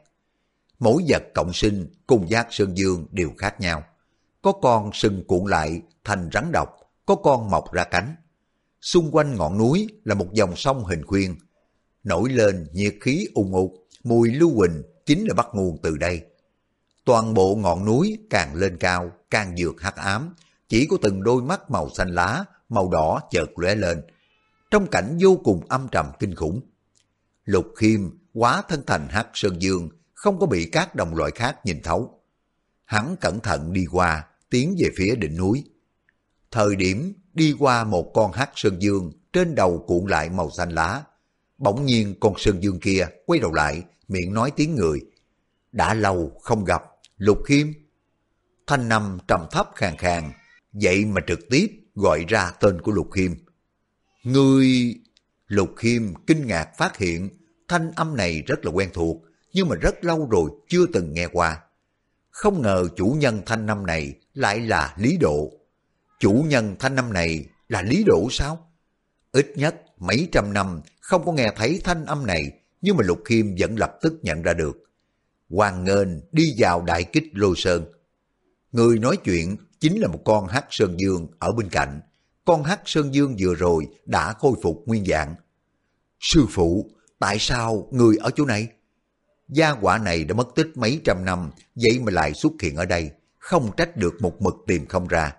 Mỗi vật cộng sinh cùng giác sơn dương đều khác nhau. Có con sừng cuộn lại thành rắn độc, có con mọc ra cánh. Xung quanh ngọn núi là một dòng sông hình khuyên. Nổi lên nhiệt khí ùn ùn, mùi lưu huỳnh chính là bắt nguồn từ đây. Toàn bộ ngọn núi càng lên cao, càng vượt hắc ám, chỉ có từng đôi mắt màu xanh lá, màu đỏ chợt lóe lên. Trong cảnh vô cùng âm trầm kinh khủng. Lục Khiêm hóa thân thành hắc sơn dương, không có bị các đồng loại khác nhìn thấu. Hắn cẩn thận đi qua, tiến về phía đỉnh núi. Thời điểm đi qua một con hắc sơn dương, trên đầu cuộn lại màu xanh lá. Bỗng nhiên con sơn dương kia quay đầu lại, miệng nói tiếng người. Đã lâu không gặp, Lục Khiêm. Thanh âm trầm thấp khàn khàn, vậy mà trực tiếp gọi ra tên của Lục Khiêm. Ngươi... Lục Khiêm kinh ngạc phát hiện thanh âm này rất là quen thuộc, nhưng mà rất lâu rồi chưa từng nghe qua. Không ngờ chủ nhân thanh âm này lại là Lý Độ. Chủ nhân thanh âm này là Lý Độ sao? Ít nhất mấy trăm năm không có nghe thấy thanh âm này, nhưng mà Lục Khiêm vẫn lập tức nhận ra được. Hoan nghênh đi vào Đại Kích Lôi Sơn. Người nói chuyện chính là một con hắc sơn dương ở bên cạnh. Con hắc sơn dương vừa rồi đã khôi phục nguyên dạng. Sư phụ, tại sao người ở chỗ này? Gia hỏa này đã mất tích mấy trăm năm, vậy mà lại xuất hiện ở đây, không trách được một mực tìm không ra.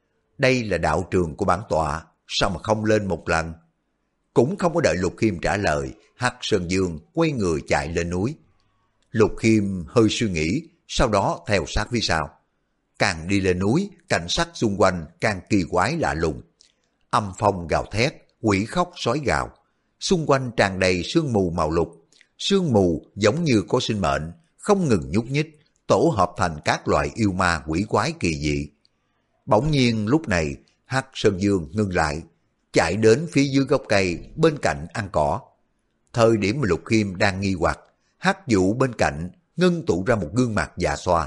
Đây là đạo trường của bản tọa, sao mà không lên một lần? Cũng không có đợi Lục Khiêm trả lời, hắc sơn dương quay người chạy lên núi. Lục Khiêm hơi suy nghĩ, sau đó theo sát phía sau. Càng đi lên núi, cảnh sắc xung quanh càng kỳ quái lạ lùng. Âm phong gào thét, quỷ khóc sói gào. Xung quanh tràn đầy sương mù màu lục. Sương mù giống như có sinh mệnh, không ngừng nhúc nhích, tổ hợp thành các loại yêu ma quỷ quái kỳ dị. Bỗng nhiên lúc này, hắc sơn dương ngưng lại, chạy đến phía dưới gốc cây bên cạnh ăn cỏ. Thời điểm mà Lục Khiêm đang nghi hoặc, hắc vụ bên cạnh ngưng tụ ra một gương mặt già xoa.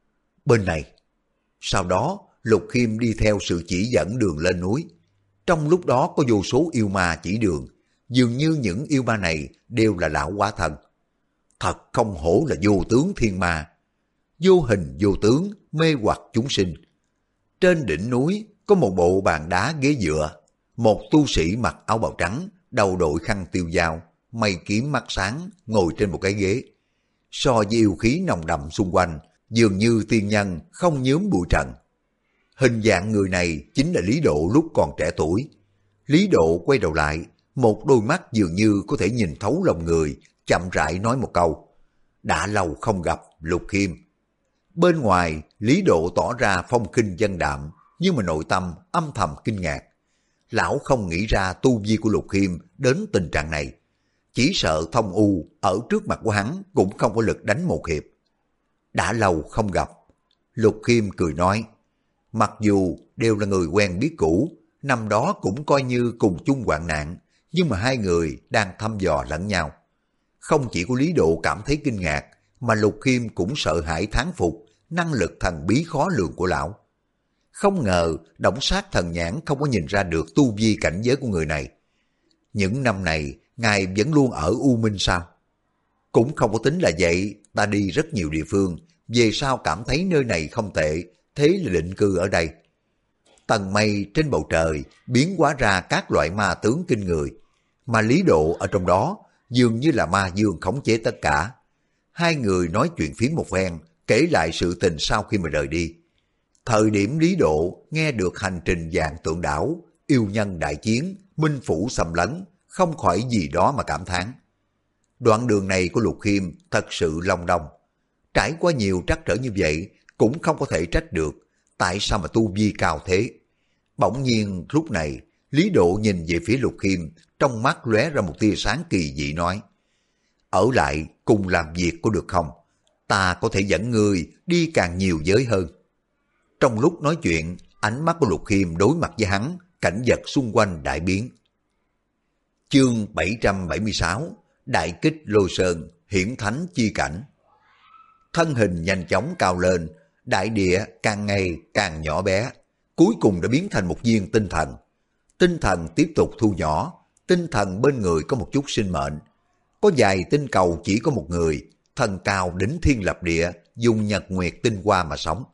Bên này. Sau đó, Lục Khiêm đi theo sự chỉ dẫn đường lên núi. Trong lúc đó có vô số yêu ma chỉ đường, dường như những yêu ma này đều là lão hóa thần. Thật không hổ là vô tướng thiên ma, vô hình vô tướng mê hoặc chúng sinh. Trên đỉnh núi có một bộ bàn đá ghế dựa, một tu sĩ mặc áo bào trắng, đầu đội khăn tiêu dao, mày kiếm mắt sáng ngồi trên một cái ghế. So với yêu khí nồng đậm xung quanh, dường như tiên nhân không nhuốm bụi trần. Hình dạng người này chính là Lý Độ lúc còn trẻ tuổi. Lý Độ quay đầu lại, một đôi mắt dường như có thể nhìn thấu lòng người, chậm rãi nói một câu. Đã lâu không gặp, Lục Khiêm. Bên ngoài, Lý Độ tỏ ra phong khinh vân đạm, nhưng mà nội tâm âm thầm kinh ngạc. Lão không nghĩ ra tu vi của Lục Khiêm đến tình trạng này. Chỉ sợ Thông U ở trước mặt của hắn cũng không có lực đánh một hiệp. Đã lâu không gặp. Lục Khiêm cười nói, mặc dù đều là người quen biết cũ, năm đó cũng coi như cùng chung hoạn nạn, nhưng mà hai người đang thăm dò lẫn nhau. Không chỉ có Lý Độ cảm thấy kinh ngạc, mà Lục Khiêm cũng sợ hãi thán phục năng lực thần bí khó lường của lão. Không ngờ Đổng Sát Thần Nhãn không có nhìn ra được tu vi cảnh giới của người này. Những năm này, ngài vẫn luôn ở U Minh sao? Cũng không có tính là vậy, ta đi rất nhiều địa phương, về sau cảm thấy nơi này không tệ, thế là định cư ở đây. Tầng mây trên bầu trời biến hóa ra các loại ma tướng kinh người, mà Lý Độ ở trong đó dường như là ma dương khống chế tất cả. Hai người nói chuyện phiếm một phen, kể lại sự tình sau khi mà rời đi. Thời điểm Lý Độ nghe được hành trình Vạn Tượng Đảo, yêu nhân đại chiến, minh phủ xâm lấn, không khỏi gì đó mà cảm thán. Đoạn đường này của Lục Khiêm thật sự long đong. Trải qua nhiều trắc trở như vậy, cũng không có thể trách được tại sao mà tu vi cao thế. Bỗng nhiên lúc này, Lý Độ nhìn về phía Lục Khiêm, trong mắt lóe ra một tia sáng kỳ dị nói, ở lại cùng làm việc có được không? Ta có thể dẫn ngươi đi càng nhiều giới hơn. Trong lúc nói chuyện, ánh mắt của Lục Khiêm đối mặt với hắn, cảnh vật xung quanh đại biến. Chương 776, Đại Kích Lôi Sơn, hiển thánh chi cảnh. Thân hình nhanh chóng cao lên, đại địa càng ngày càng nhỏ bé. cuối cùng đã biến thành một viên tinh thần. Tinh thần tiếp tục thu nhỏ, tinh thần bên người có một chút sinh mệnh. Có vài tinh cầu chỉ có một người, thần cao đỉnh thiên lập địa, dùng nhật nguyệt tinh hoa mà sống.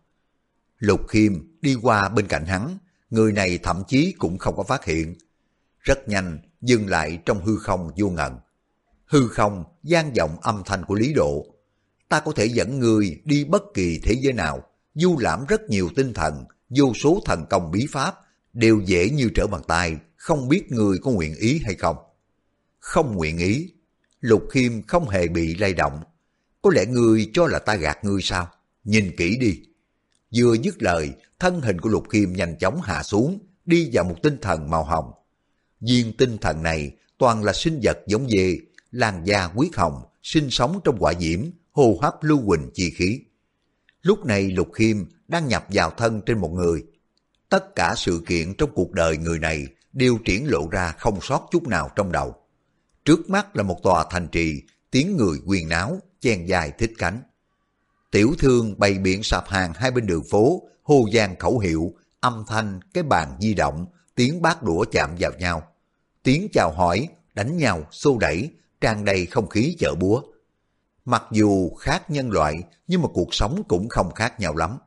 Lục Khiêm đi qua bên cạnh hắn, người này thậm chí cũng không có phát hiện. Rất nhanh, dừng lại trong hư không vô ngần. Hư không vang vọng âm thanh của Lý Độ. Ta có thể dẫn người đi bất kỳ thế giới nào, du lãm rất nhiều tinh thần, vô số thần công bí pháp, đều dễ như trở bàn tay, không biết người có nguyện ý hay không. Không nguyện ý. Lục Khiêm không hề bị lay động. Có lẽ ngươi cho là ta gạt ngươi sao? Nhìn kỹ đi. Vừa dứt lời, thân hình của Lục Khiêm nhanh chóng hạ xuống, đi vào một tinh thần màu hồng. Viên tinh thần này toàn là sinh vật giống dê, làn da huyết hồng, sinh sống trong hỏa diễm, hô hấp lưu huỳnh chi khí. Lúc này Lục Khiêm đang nhập vào thân trên một người. Tất cả sự kiện trong cuộc đời người này đều triển lộ ra không sót chút nào trong đầu. Trước mắt là một tòa thành trì, tiếng người huyên náo, chen dài thích cánh. Tiểu thương bày biện sạp hàng hai bên đường phố, hô vang khẩu hiệu, âm thanh cái bàn di động, tiếng bát đũa chạm vào nhau. Tiếng chào hỏi, đánh nhau, xô đẩy, tràn đầy không khí chợ búa. Mặc dù khác nhân loại, nhưng mà cuộc sống cũng không khác nhau lắm.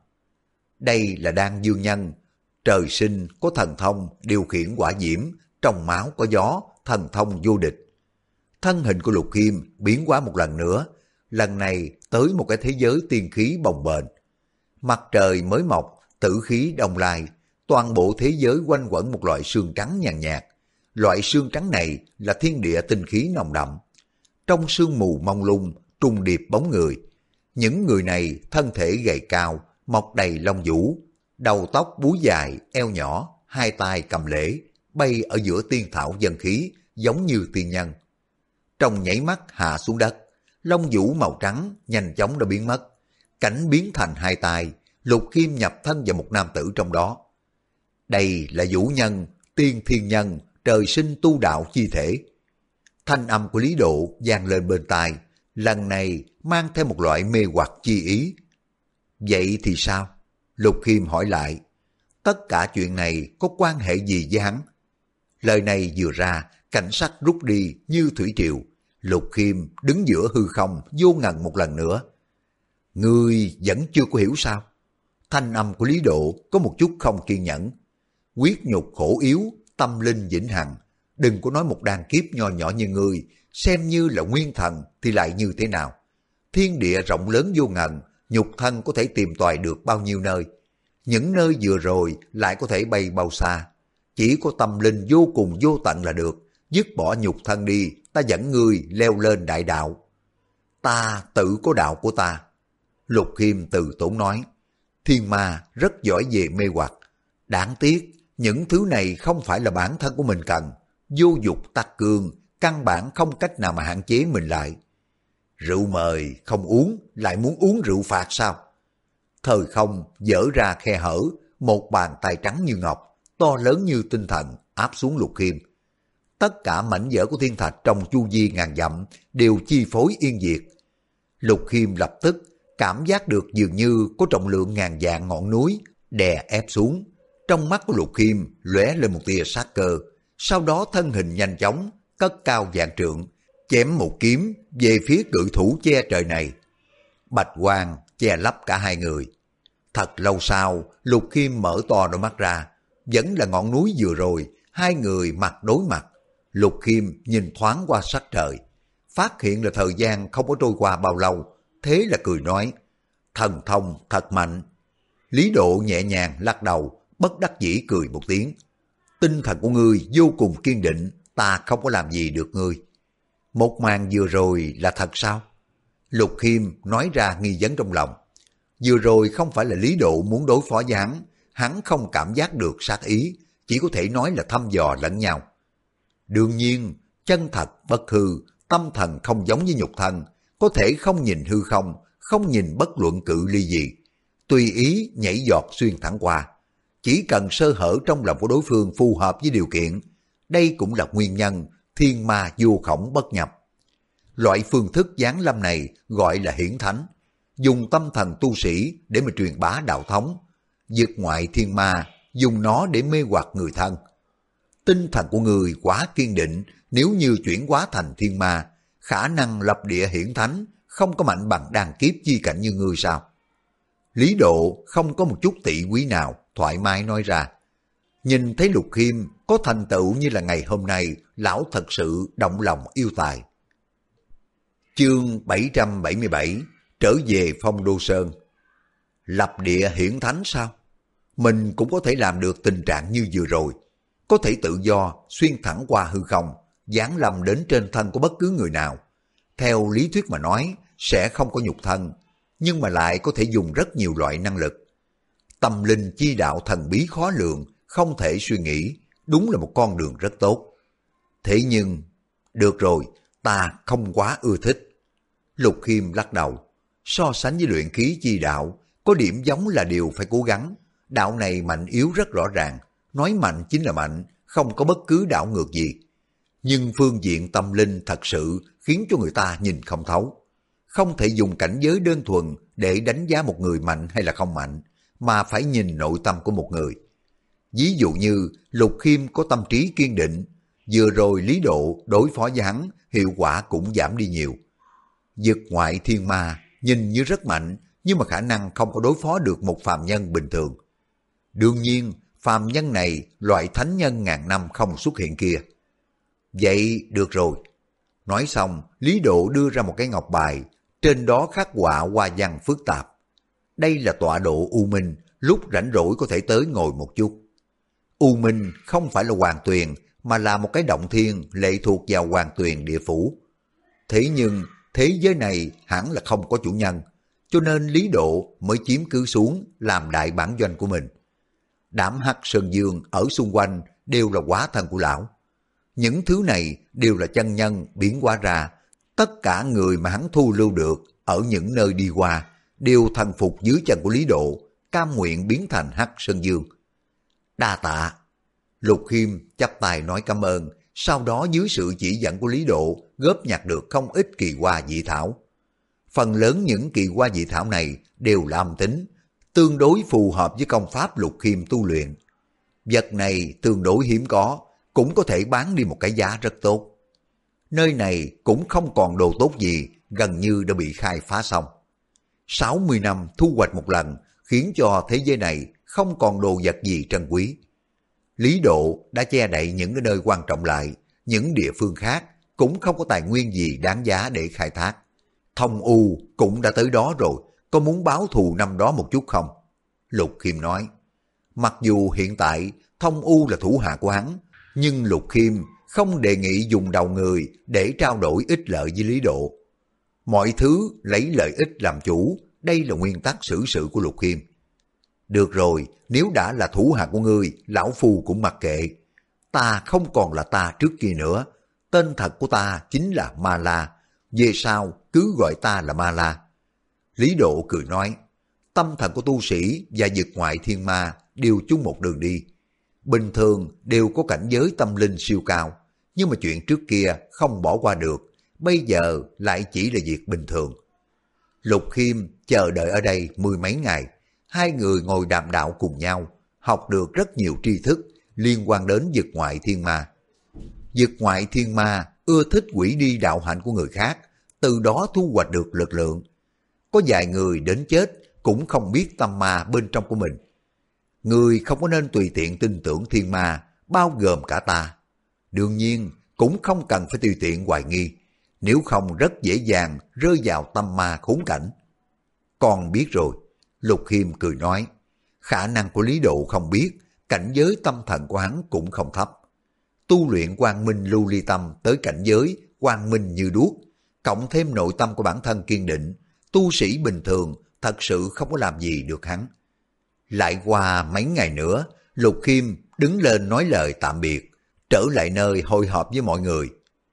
Đây là Đan Dương Nhân, trời sinh có thần thông điều khiển hỏa diễm, trong máu có gió, thần thông vô địch. Thân hình của Lục Khiêm biến hóa một lần nữa, lần này tới một cái thế giới tiên khí bồng bềnh. Mặt trời mới mọc, tử khí đông lai, toàn bộ thế giới quanh quẩn một loại sương trắng nhàn nhạt. Loại sương trắng này là thiên địa tinh khí nồng đậm. Trong sương mù mông lung, trùng điệp bóng người. Những người này thân thể gầy cao, mọc đầy lông vũ, đầu tóc búi dài, eo nhỏ, hai tay cầm lễ, bay ở giữa tiên thảo dân khí, giống như tiên nhân. Trong nhảy mắt hạ xuống đất, lông vũ màu trắng nhanh chóng đã biến mất. Cảnh biến thành hai tay, Lục Khiêm nhập thân vào một nam tử trong đó. Đây là vũ nhân, tiên thiên nhân, trời sinh tu đạo chi thể. Thanh âm của Lý Độ vang lên bên tai, lần này mang theo một loại mê hoặc chi ý. Vậy thì sao? Lục Khiêm hỏi lại. Tất cả chuyện này có quan hệ gì với hắn? Lời này vừa ra, cảnh sắc rút đi như thủy triều. Lục Khiêm đứng giữa hư không vô ngần một lần nữa. Ngươi vẫn chưa có hiểu sao? Thanh âm của Lý Độ có một chút không kiên nhẫn. Quyết nhục khổ yếu, tâm linh vĩnh hằng. Đừng có nói một đàn kiếp nho nhỏ như ngươi, xem như là nguyên thần thì lại như thế nào? Thiên địa rộng lớn vô ngần, nhục thân có thể tìm tòi được bao nhiêu nơi. Những nơi vừa rồi lại có thể bay bao xa. Chỉ có tâm linh vô cùng vô tận là được. Dứt bỏ nhục thân đi, ta dẫn ngươi leo lên đại đạo. Ta tự có đạo của ta. Lục Khiêm từ tốn nói. Thiên ma rất giỏi về mê hoặc. Đáng tiếc, những thứ này không phải là bản thân của mình cần. Vô dục tắc cương, căn bản không cách nào mà hạn chế mình lại. Rượu mời không uống, lại muốn uống rượu phạt sao? Thời không dở ra khe hở, một bàn tay trắng như ngọc, to lớn như tinh thần, áp xuống Lục Khiêm. Tất cả mảnh vỡ của thiên thạch trong chu vi ngàn dặm đều chi phối yên diệt. Lục Khiêm lập tức cảm giác được dường như có trọng lượng ngàn vạn ngọn núi đè ép xuống. Trong mắt của Lục Khiêm lóe lên một tia sát cơ, sau đó thân hình nhanh chóng cất cao vạn trượng, chém một kiếm về phía cự thủ che trời này. Bạch quang che lấp cả hai người. Thật lâu sau, Lục Khiêm mở to đôi mắt ra, vẫn là ngọn núi vừa rồi, hai người mặt đối mặt. Lục Khiêm nhìn thoáng qua sắc trời, phát hiện là thời gian không có trôi qua bao lâu, thế là cười nói, thần thông thật mạnh. Lý Độ nhẹ nhàng lắc đầu, bất đắc dĩ cười một tiếng. Tinh thần của ngươi vô cùng kiên định, ta không có làm gì được ngươi. Một màn vừa rồi là thật sao? Lục Khiêm nói ra nghi vấn trong lòng. Vừa rồi không phải là Lý Độ muốn đối phó với hắn không cảm giác được sát ý, chỉ có thể nói là thăm dò lẫn nhau. Đương nhiên, chân thật bất hư, tâm thần không giống như nhục thân, có thể không nhìn hư không, không nhìn bất luận cự ly gì, tùy ý nhảy giọt xuyên thẳng qua. Chỉ cần sơ hở trong lòng của đối phương phù hợp với điều kiện, đây cũng là nguyên nhân thiên ma vô khổng bất nhập. Loại phương thức giáng lâm này gọi là hiển thánh, dùng tâm thần tu sĩ để mà truyền bá đạo thống. Vượt ngoại thiên ma dùng nó để mê hoặc người thân. Tinh thần của người quá kiên định, nếu như chuyển hóa thành thiên ma, khả năng lập địa hiển thánh không có mạnh bằng đàn kiếp chi cảnh như ngươi sao? Lý Độ không có một chút tị quý nào, thoải mái nói ra. Nhìn thấy Lục Khiêm có thành tựu như là ngày hôm nay, lão thật sự động lòng yêu tài. Chương 777 trở về Phong Đô Sơn. Lập địa hiển thánh sao? Mình cũng có thể làm được tình trạng như vừa rồi, có thể tự do xuyên thẳng qua hư không, giáng lâm đến trên thân của bất cứ người nào. Theo lý thuyết mà nói, sẽ không có nhục thân, nhưng mà lại có thể dùng rất nhiều loại năng lực. Tâm linh chi đạo thần bí khó lường, không thể suy nghĩ, đúng là một con đường rất tốt. Thế nhưng, được rồi, ta không quá ưa thích. Lục Khiêm lắc đầu, so sánh với luyện khí chi đạo, có điểm giống là điều phải cố gắng. Đạo này mạnh yếu rất rõ ràng, nói mạnh chính là mạnh, không có bất cứ đảo ngược gì. Nhưng phương diện tâm linh thật sự khiến cho người ta nhìn không thấu. Không thể dùng cảnh giới đơn thuần để đánh giá một người mạnh hay là không mạnh, mà phải nhìn nội tâm của một người. Ví dụ như Lục Khiêm có tâm trí kiên định, vừa rồi Lý Độ đối phó với hắn, hiệu quả cũng giảm đi nhiều. Dực ngoại thiên ma nhìn như rất mạnh, nhưng mà khả năng không có đối phó được một phàm nhân bình thường. Đương nhiên, phàm nhân này loại thánh nhân ngàn năm không xuất hiện kia. Vậy được rồi. Nói xong, Lý Độ đưa ra một cái ngọc bài, trên đó khắc họa hoa văn phức tạp. Đây là tọa độ U Minh, lúc rảnh rỗi có thể tới ngồi một chút. U Minh không phải là Hoàng Tuyền, mà là một cái động thiên lệ thuộc vào Hoàng Tuyền địa phủ. Thế nhưng, thế giới này hẳn là không có chủ nhân, cho nên Lý Độ mới chiếm cứ xuống làm đại bản doanh của mình. Đám Hắc Sơn Dương ở xung quanh đều là hóa thân của lão. Những thứ này đều là chân nhân biến hóa ra. Tất cả người mà hắn thu lưu được ở những nơi đi qua đều thần phục dưới chân của Lý Độ, cam nguyện biến thành Hắc Sơn Dương. Đa tạ. Lục Khiêm chắp tay nói cảm ơn, sau đó dưới sự chỉ dẫn của Lý Độ góp nhặt được không ít kỳ hoa dị thảo. Phần lớn những kỳ hoa dị thảo này đều là âm tính, tương đối phù hợp với công pháp Lục Khiêm tu luyện. Vật này tương đối hiếm có, cũng có thể bán đi một cái giá rất tốt. Nơi này cũng không còn đồ tốt gì, gần như đã bị khai phá xong. 60 năm thu hoạch một lần, khiến cho thế giới này không còn đồ vật gì trân quý. Lý Độ đã che đậy những cái nơi quan trọng lại, những địa phương khác cũng không có tài nguyên gì đáng giá để khai thác. Thông U cũng đã tới đó rồi, có muốn báo thù năm đó một chút không? Lục Khiêm nói, mặc dù hiện tại Thông U là thủ hạ của hắn, nhưng Lục Khiêm không đề nghị dùng đầu người để trao đổi ích lợi với Lý Độ. Mọi thứ lấy lợi ích làm chủ, đây là nguyên tắc xử sự của Lục Khiêm. Được rồi, nếu đã là thủ hạ của ngươi, lão phu cũng mặc kệ. Ta không còn là ta trước kia nữa, tên thật của ta chính là Ma La, về sau cứ gọi ta là Ma La. Lý Độ cười nói, tâm thần của tu sĩ và vực ngoại thiên ma đều chung một đường đi. Bình thường đều có cảnh giới tâm linh siêu cao, nhưng mà chuyện trước kia không bỏ qua được, bây giờ lại chỉ là việc bình thường. Lục Khiêm chờ đợi ở đây 10 mấy ngày, hai người ngồi đàm đạo cùng nhau, học được rất nhiều tri thức liên quan đến vực ngoại thiên ma. Vực ngoại thiên ma ưa thích hủy đi đạo hạnh của người khác, từ đó thu hoạch được lực lượng. Có vài người đến chết cũng không biết tâm ma bên trong của mình. Người không có nên tùy tiện tin tưởng thiên ma, bao gồm cả ta. Đương nhiên, cũng không cần phải tùy tiện hoài nghi, nếu không rất dễ dàng rơi vào tâm ma khốn cảnh. Con biết rồi, Lục Khiêm cười nói, khả năng của Lý Độ không biết, cảnh giới tâm thần của hắn cũng không thấp. Tu luyện quang minh lưu ly tâm tới cảnh giới quang minh như đuốc, cộng thêm nội tâm của bản thân kiên định, tu sĩ bình thường thật sự không có làm gì được hắn. Lại qua mấy ngày nữa, Lục Khiêm đứng lên nói lời tạm biệt, trở lại nơi hội họp với mọi người.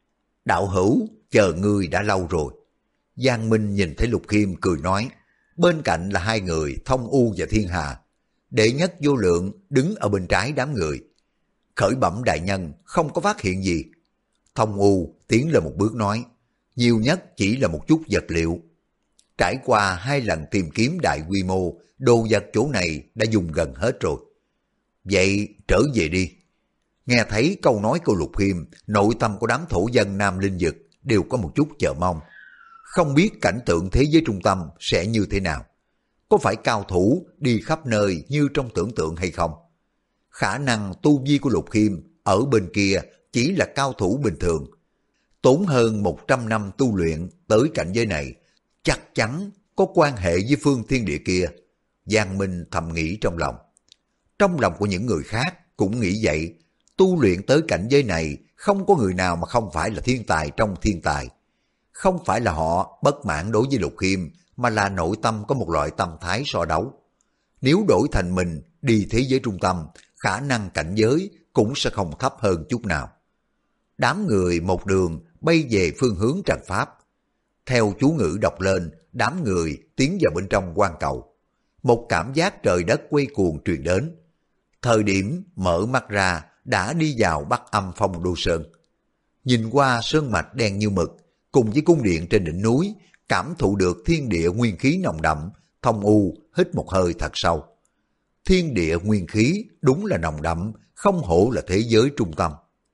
Đạo hữu, chờ ngươi đã lâu rồi. Giang Minh nhìn thấy Lục Khiêm cười nói, bên cạnh là hai người Thông U và Thiên Hà. Đệ nhất Vô Lượng đứng ở bên trái đám người. Khởi bẩm đại nhân, không có phát hiện gì. Thông U tiến lên một bước nói, nhiều nhất chỉ là một chút vật liệu. Trải qua 2 lần tìm kiếm đại quy mô, đồ vật chỗ này đã dùng gần hết rồi. Vậy trở về đi. Nghe thấy câu nói của Lục Khiêm, nội tâm của đám thổ dân Nam Linh Dực đều có một chút chờ mong. Không biết cảnh tượng thế giới trung tâm sẽ như thế nào. Có phải cao thủ đi khắp nơi như trong tưởng tượng hay không? Khả năng tu vi của Lục Khiêm ở bên kia chỉ là cao thủ bình thường. Tốn hơn 100 năm tu luyện tới cảnh giới này, chắc chắn có quan hệ với phương thiên địa kia. Giang Minh thầm nghĩ trong lòng. Trong lòng của những người khác cũng nghĩ vậy, tu luyện tới cảnh giới này không có người nào mà không phải là thiên tài trong thiên tài. Không phải là họ bất mãn đối với Lục Khiêm, mà là nội tâm có một loại tâm thái so đấu. Nếu đổi thành mình đi thế giới trung tâm, khả năng cảnh giới cũng sẽ không thấp hơn chút nào. Đám người một đường bay về phương hướng trận pháp. Theo chú ngữ đọc lên, đám người tiến vào bên trong quan cầu. Một cảm giác trời đất quay cuồng truyền đến. Thời điểm mở mắt ra đã đi vào Bắc Âm Phong Đô Sơn. Nhìn qua sơn mạch đen như mực, cùng với cung điện trên đỉnh núi, cảm thụ được thiên địa nguyên khí nồng đậm, Thông U hít một hơi thật sâu. Thiên địa nguyên khí đúng là nồng đậm, không hổ là thế giới trung tâm.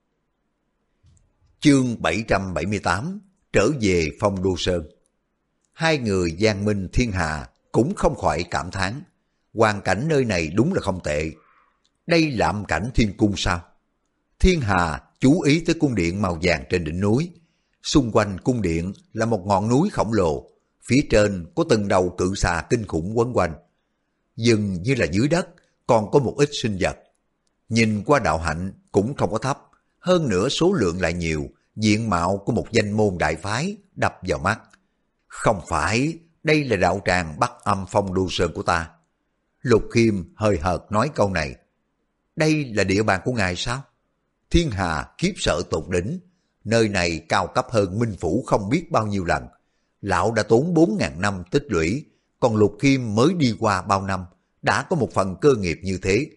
Chương 778 trở về Phong Đô Sơn. Hai người Giang Minh Thiên Hà cũng không khỏi cảm thán, hoàn cảnh nơi này đúng là không tệ. Đây là âm cảnh thiên cung sao? Thiên Hà chú ý tới cung điện màu vàng trên đỉnh núi. Xung quanh cung điện là một ngọn núi khổng lồ, phía trên có từng đầu cự xà kinh khủng quấn quanh. Dường như là dưới đất còn có một ít sinh vật. Nhìn qua đạo hạnh cũng không có thấp, hơn nữa số lượng lại nhiều, diện mạo của một danh môn đại phái đập vào mắt. Không phải, đây là đạo tràng Bắc Âm Phong Đô Sơn của ta. Lục Khiêm hơi hợt nói câu này. Đây là địa bàn của ngài sao? Thiên Hà khiếp sợ tột đỉnh. Nơi này cao cấp hơn Minh Phủ không biết bao nhiêu lần. Lão đã tốn 4.000 năm tích lũy, còn Lục Khiêm mới đi qua bao năm, đã có một phần cơ nghiệp như thế.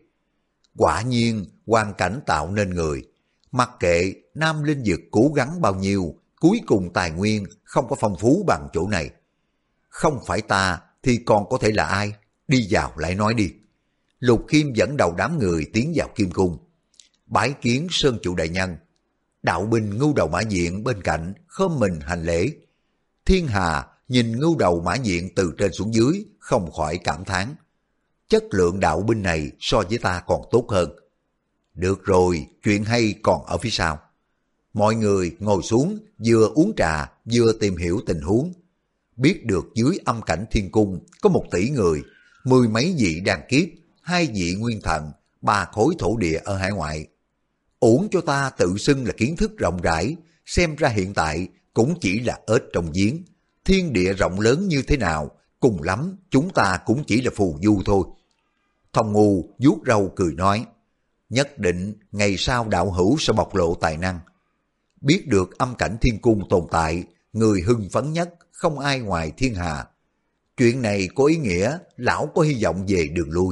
Quả nhiên, hoàn cảnh tạo nên người. Mặc kệ Nam Linh Dực cố gắng bao nhiêu, cuối cùng tài nguyên không có phong phú bằng chỗ này. Không phải ta thì còn có thể là ai? Đi vào lại nói đi. Lục Khiêm dẫn đầu đám người tiến vào Kim Cung. Bái kiến Sơn Chủ đại nhân. Đạo binh Ngưu Đầu Mã Diện bên cạnh khom mình hành lễ. Thiên Hà nhìn Ngưu Đầu Mã Diện từ trên xuống dưới, không khỏi cảm thán. Chất lượng đạo binh này so với ta còn tốt hơn. Được rồi, chuyện hay còn ở phía sau. Mọi người ngồi xuống, vừa uống trà, vừa tìm hiểu tình huống. Biết được dưới âm cảnh thiên cung có 1 tỷ người, 10 mấy vị đàn kiếp, 2 vị nguyên thần, 3 khối thổ địa ở hải ngoại. Uổng cho ta tự xưng là kiến thức rộng rãi, xem ra hiện tại cũng chỉ là ếch trong giếng. Thiên địa rộng lớn như thế nào, cùng lắm chúng ta cũng chỉ là phù du thôi. Thông Ngu vuốt râu cười nói, nhất định ngày sau đạo hữu sẽ bộc lộ tài năng. Biết được âm cảnh thiên cung tồn tại, người hưng phấn nhất không ai ngoài Thiên Hà. Chuyện này có ý nghĩa, lão có hy vọng về đường lui.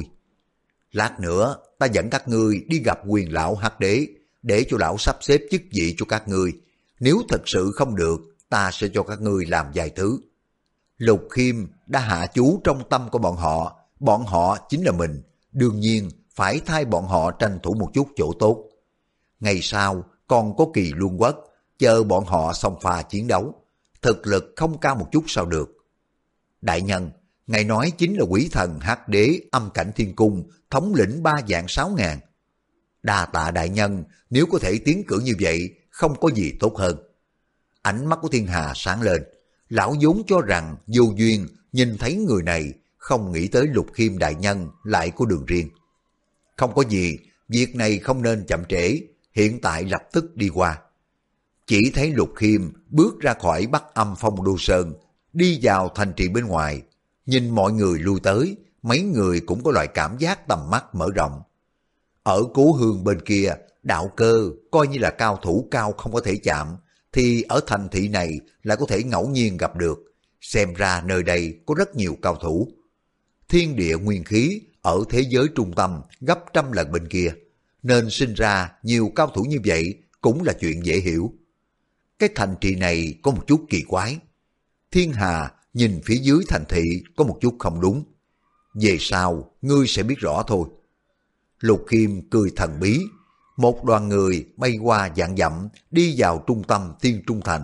Lát nữa ta dẫn các ngươi đi gặp Quyền lão Hắc Đế, để cho lão sắp xếp chức vị cho các ngươi. Nếu thật sự không được, ta sẽ cho các ngươi làm vài thứ. Lục Khiêm đã hạ chú trong tâm của bọn họ chính là mình, đương nhiên phải thay bọn họ tranh thủ một chút chỗ tốt. Ngày sau còn có Kỳ Luân Quốc, chờ bọn họ xông pha chiến đấu. Thực lực không cao một chút sao được. Đại nhân, ngài nói chính là quỷ thần Hắc Đế âm cảnh thiên cung, thống lĩnh 3 vạn 6 ngàn. Đa tạ đại nhân, nếu có thể tiến cử như vậy, không có gì tốt hơn. Ánh mắt của Thiên Hà sáng lên. Lão vốn cho rằng vô duyên, nhìn thấy người này, không nghĩ tới Lục Khiêm đại nhân lại có đường riêng. Không có gì, việc này không nên chậm trễ, hiện tại lập tức đi qua. Chỉ thấy Lục Khiêm bước ra khỏi Bắc Âm Phong Đô Sơn, đi vào thành trì bên ngoài, nhìn mọi người lui tới, mấy người cũng có loại cảm giác tầm mắt mở rộng. Ở Cố Hương bên kia, Đạo Cơ coi như là cao thủ cao không có thể chạm, thì ở thành thị này lại có thể ngẫu nhiên gặp được. Xem ra nơi đây có rất nhiều cao thủ. Thiên địa nguyên khí ở thế giới trung tâm gấp trăm lần bên kia, nên sinh ra nhiều cao thủ như vậy cũng là chuyện dễ hiểu. Cái thành trì này có một chút kỳ quái. Thiên Hà nhìn phía dưới thành thị có một chút không đúng. Về sau, ngươi sẽ biết rõ thôi. Lục Khiêm cười thần bí, một đoàn người bay qua vạn dặm đi vào trung tâm Tiên Trung Thành.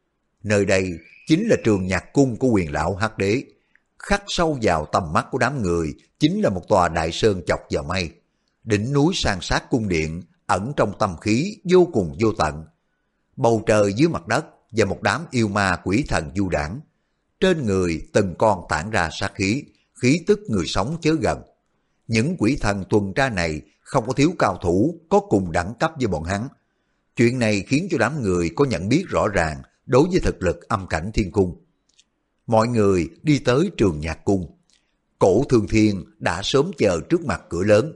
Nơi đây chính là trường nhạc cung của Quyền lão Hắc Đế. Khắc sâu vào tầm mắt của đám người chính là một tòa đại sơn chọc vào mây. Đỉnh núi san sát cung điện ẩn trong tâm khí vô cùng vô tận. Bầu trời dưới mặt đất và một đám yêu ma quỷ thần du đảng. Trên người từng con tản ra sát khí, khí tức người sống chớ gần. Những quỷ thần tuần tra này không có thiếu cao thủ có cùng đẳng cấp với bọn hắn. Chuyện này khiến cho đám người có nhận biết rõ ràng đối với thực lực âm cảnh thiên cung. Mọi người đi tới trường nhạc cung. Cổ Thương Thiên đã sớm chờ trước mặt cửa lớn.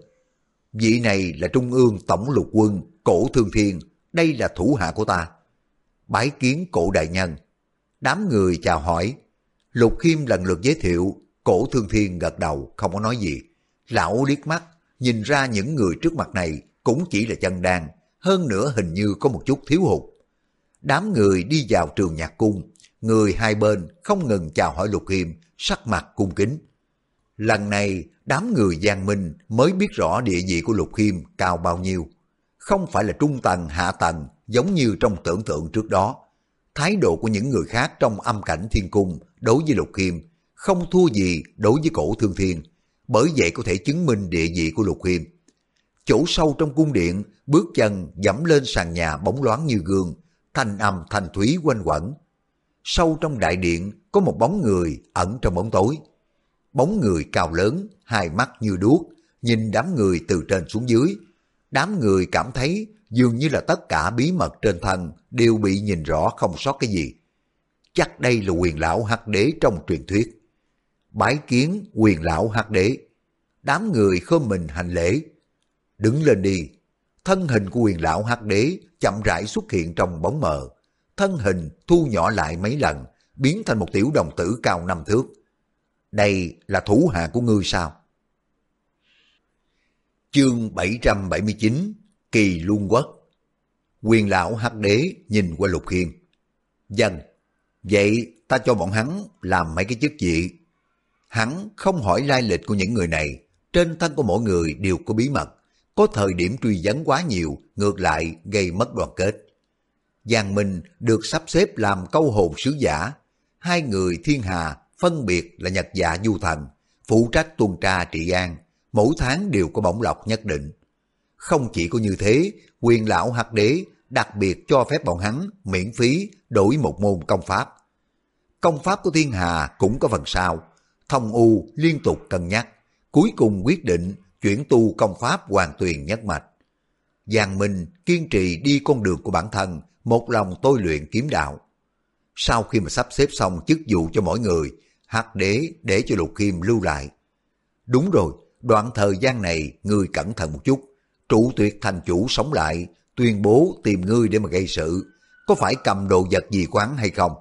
Vị này là Trung ương Tổng lục quân Cổ Thương Thiên, đây là thủ hạ của ta. Bái kiến Cổ đại nhân. Đám người chào hỏi. Lục Khiêm lần lượt giới thiệu. Cổ Thương Thiên gật đầu không có nói gì. Lão liếc mắt nhìn ra những người trước mặt này cũng chỉ là chân đan, hơn nữa hình như có một chút thiếu hụt. Đám người đi vào trường nhạc cung, người hai bên không ngừng chào hỏi Lục Khiêm, sắc mặt cung kính. Lần này đám người Giang Minh mới biết rõ địa vị của Lục Khiêm cao bao nhiêu. Không phải là trung tầng hạ tầng giống như trong tưởng tượng trước đó. Thái độ của những người khác trong âm cảnh thiên cung đối với Lục Khiêm không thua gì đối với Cổ Thương Thiên, bởi vậy có thể chứng minh địa vị của Lục Khiêm. Chỗ sâu trong cung điện, bước chân dẫm lên sàn nhà bóng loáng như gương, thanh âm thanh thúy quanh quẩn. Sâu trong đại điện có một bóng người ẩn trong bóng tối. Bóng người cao lớn, hai mắt như đuốc, nhìn đám người từ trên xuống dưới. Đám người cảm thấy dường như là tất cả bí mật trên thân đều bị nhìn rõ không sót cái gì. Chắc đây là Quyền lão Hắc Đế trong truyền thuyết. Bái kiến Quyền lão Hắc Đế. Đám người khom mình hành lễ. Đứng lên đi. Thân hình của Quyền lão Hắc Đế chậm rãi xuất hiện trong bóng mờ. Thân hình thu nhỏ lại mấy lần, biến thành một tiểu đồng tử cao 5 thước. Đây là thủ hạ của ngươi sao? Chương 779 Kỳ Luân Quốc. Quyền lão Hắc Đế nhìn qua Lục Khiêm. Dân, vậy ta cho bọn hắn làm mấy cái chức vị. Hắn không hỏi lai lịch của những người này, trên thân của mỗi người đều có bí mật, có thời điểm truy vấn quá nhiều, ngược lại gây mất đoàn kết. Giang Minh được sắp xếp làm câu hồn sứ giả, hai người thiên hà phân biệt là Nhật Dạ Du Thần, phụ trách tuần tra trị an, mỗi tháng đều có bổng lộc nhất định. Không chỉ có như thế, Quyền lão Hắc Đế đặc biệt cho phép bọn hắn miễn phí đổi một môn công pháp. Công pháp của thiên hà cũng có phần sau. Thông U liên tục cân nhắc, cuối cùng quyết định chuyển tu công pháp hoàn tuyền nhất mạch. Giang Minh kiên trì đi con đường của bản thân, một lòng tôi luyện kiếm đạo. Sau khi mà sắp xếp xong chức vụ cho mỗi người, Hắc Đế để cho Lục Khiêm lưu lại. Đúng rồi, đoạn thời gian này ngươi cẩn thận một chút. Trụ Tuyệt thành chủ sống lại, tuyên bố tìm ngươi để mà gây sự. Có phải cầm đồ vật gì quán hay không?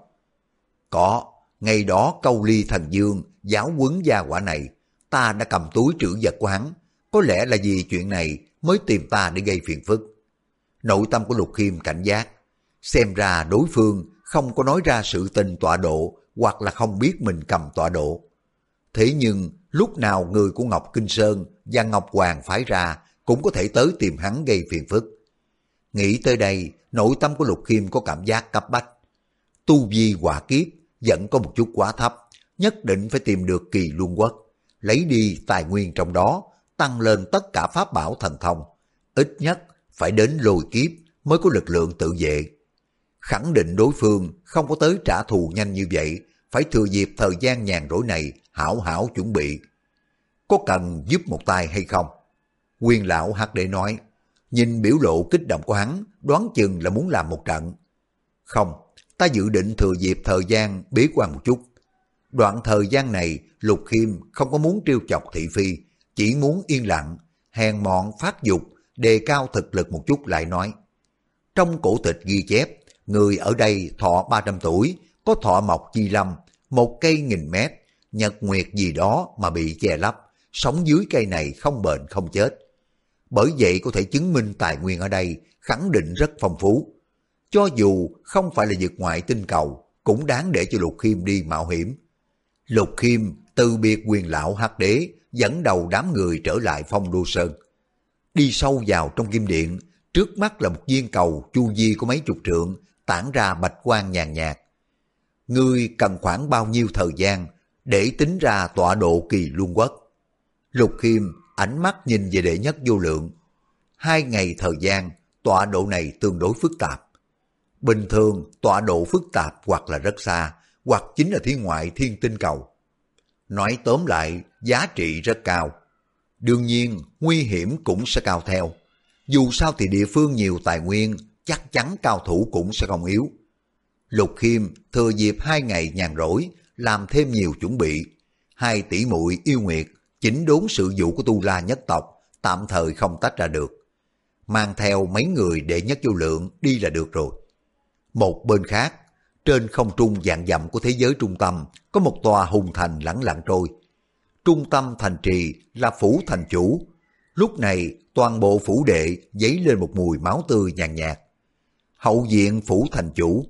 Có, ngày đó Câu Ly Thần Dương giáo huấn gia quả này, ta đã cầm túi trữ vật của hắn. Có lẽ là vì chuyện này mới tìm ta để gây phiền phức. Nội tâm của Lục Khiêm cảnh giác. Xem ra đối phương không có nói ra sự tình tọa độ, hoặc là không biết mình cầm tọa độ. Thế nhưng lúc nào người của Ngọc Kinh Sơn và Ngọc Hoàng phái ra cũng có thể tới tìm hắn gây phiền phức. Nghĩ tới đây, nội tâm của Lục Khiêm có cảm giác cấp bách. Tu vi hỏa kiếp vẫn có một chút quá thấp, nhất định phải tìm được Kỳ Luân Quốc, lấy đi tài nguyên trong đó, tăng lên tất cả pháp bảo thần thông. Ít nhất phải đến lôi kiếp mới có lực lượng tự vệ. Khẳng định đối phương không có tới trả thù nhanh như vậy, phải thừa dịp thời gian nhàn rỗi này hảo hảo chuẩn bị. Có cần giúp một tay hay không? Quyền lão Hắc Đế nói, nhìn biểu lộ kích động của hắn, đoán chừng là muốn làm một trận. Không, ta dự định thừa dịp thời gian bế quan một chút. Đoạn thời gian này, Lục Khiêm không có muốn trêu chọc thị phi, chỉ muốn yên lặng, hèn mọn phát dục, đề cao thực lực một chút lại nói. Trong cổ tịch ghi chép, người ở đây thọ 300 tuổi, có thọ mộc chi lâm, một cây 1000 mét, nhật nguyệt gì đó mà bị che lấp, sống dưới cây này không bệnh không chết. Bởi vậy có thể chứng minh tài nguyên ở đây khẳng định rất phong phú. Cho dù không phải là vực ngoại tinh cầu, cũng đáng để cho Lục Khiêm đi mạo hiểm. Lục Khiêm từ biệt Quyền lão Hắc Đế, dẫn đầu đám người trở lại Phong Đô Sơn. Đi sâu vào trong kim điện, trước mắt là một viên cầu chu vi có mấy chục trượng, tản ra bạch quang nhàn nhạt. Ngươi cần khoảng bao nhiêu thời gian để tính ra tọa độ Kỳ Luân Quốc? Lục Khiêm ánh mắt nhìn về đệ nhất vô lượng. 2 ngày thời gian, tọa độ này tương đối phức tạp. Bình thường tọa độ phức tạp hoặc là rất xa, hoặc chính là thiên ngoại thiên tinh cầu. Nói tóm lại, giá trị rất cao. Đương nhiên, nguy hiểm cũng sẽ cao theo. Dù sao thì địa phương nhiều tài nguyên, chắc chắn cao thủ cũng sẽ không yếu. Lục Khiêm thừa dịp 2 ngày nhàn rỗi, làm thêm nhiều chuẩn bị. 2 tỷ muội yêu nguyệt, chỉnh đốn sự vụ của Tu La nhất tộc, tạm thời không tách ra được. Mang theo mấy người đệ nhất vô lượng đi là được rồi. Một bên khác, trên không trung vạn dặm của thế giới trung tâm, có một tòa hùng thành lẳng lặng trôi. Trung tâm thành trì là phủ thành chủ. Lúc này, toàn bộ phủ đệ dấy lên một mùi máu tươi nhàn nhạt. Hậu viện phủ thành chủ.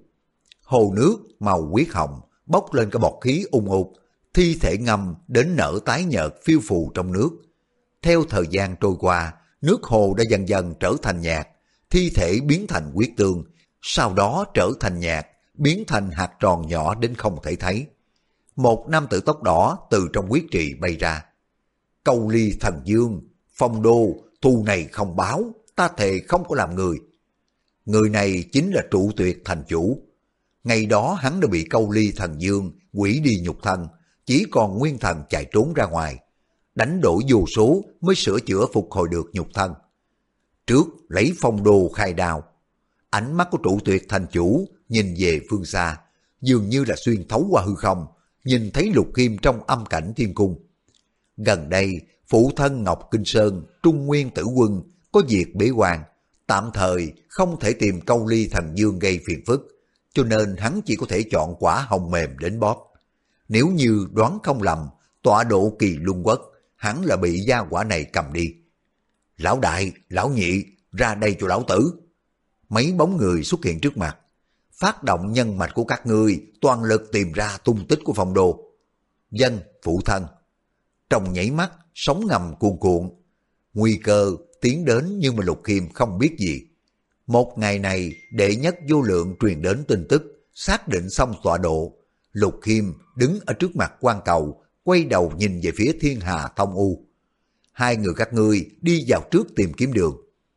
Hồ nước màu huyết hồng, bốc lên cái bọt khí ung ục, thi thể ngâm đến nở tái nhợt phiêu phù trong nước. Theo thời gian trôi qua, nước hồ đã dần dần trở thành nhạt, thi thể biến thành huyết tương, sau đó trở thành nhạt, biến thành hạt tròn nhỏ đến không thể thấy. Một nam tử tóc đỏ từ trong huyết trì bay ra. Câu Ly Thần Dương, Phong Đô, thù này không báo, ta thề không có làm người. Người này chính là Trụ Tuyệt thành chủ. Ngày đó hắn đã bị Câu Ly Thần Dương hủy đi nhục thân, chỉ còn nguyên thần chạy trốn ra ngoài. Đánh đổi vô số mới sửa chữa phục hồi được nhục thân. Trước lấy Phong Đô khai đao. Ánh mắt của Trụ Tuyệt thành chủ nhìn về phương xa, dường như là xuyên thấu qua hư không, nhìn thấy Lục Khiêm trong âm cảnh thiên cung. Gần đây, phụ thân Ngọc Kinh Sơn, Trung Nguyên Tử Quân có việc bế quan, tạm thời không thể tìm Câu Ly Thần Dương gây phiền phức, cho nên hắn chỉ có thể chọn quả hồng mềm đến bóp. Nếu như đoán không lầm, tọa độ Kỳ Luân Quốc, hắn là bị gia quả này cầm đi. Lão đại, lão nhị, ra đây cho lão tử. Mấy bóng người xuất hiện trước mặt. Phát động nhân mạch của các ngươi, toàn lực tìm ra tung tích của Phong Đô. Dân, phụ thân. Trong nhảy mắt, sóng ngầm cuồn cuộn. Nguy cơ tiến đến nhưng mà Lục Khiêm không biết gì. Một ngày này, đệ nhất vô lượng truyền đến tin tức, xác định xong tọa độ. Lục Khiêm đứng ở trước mặt quan cầu, quay đầu nhìn về phía Thiên Hà Thông U. 2 người các ngươi đi vào trước tìm kiếm đường.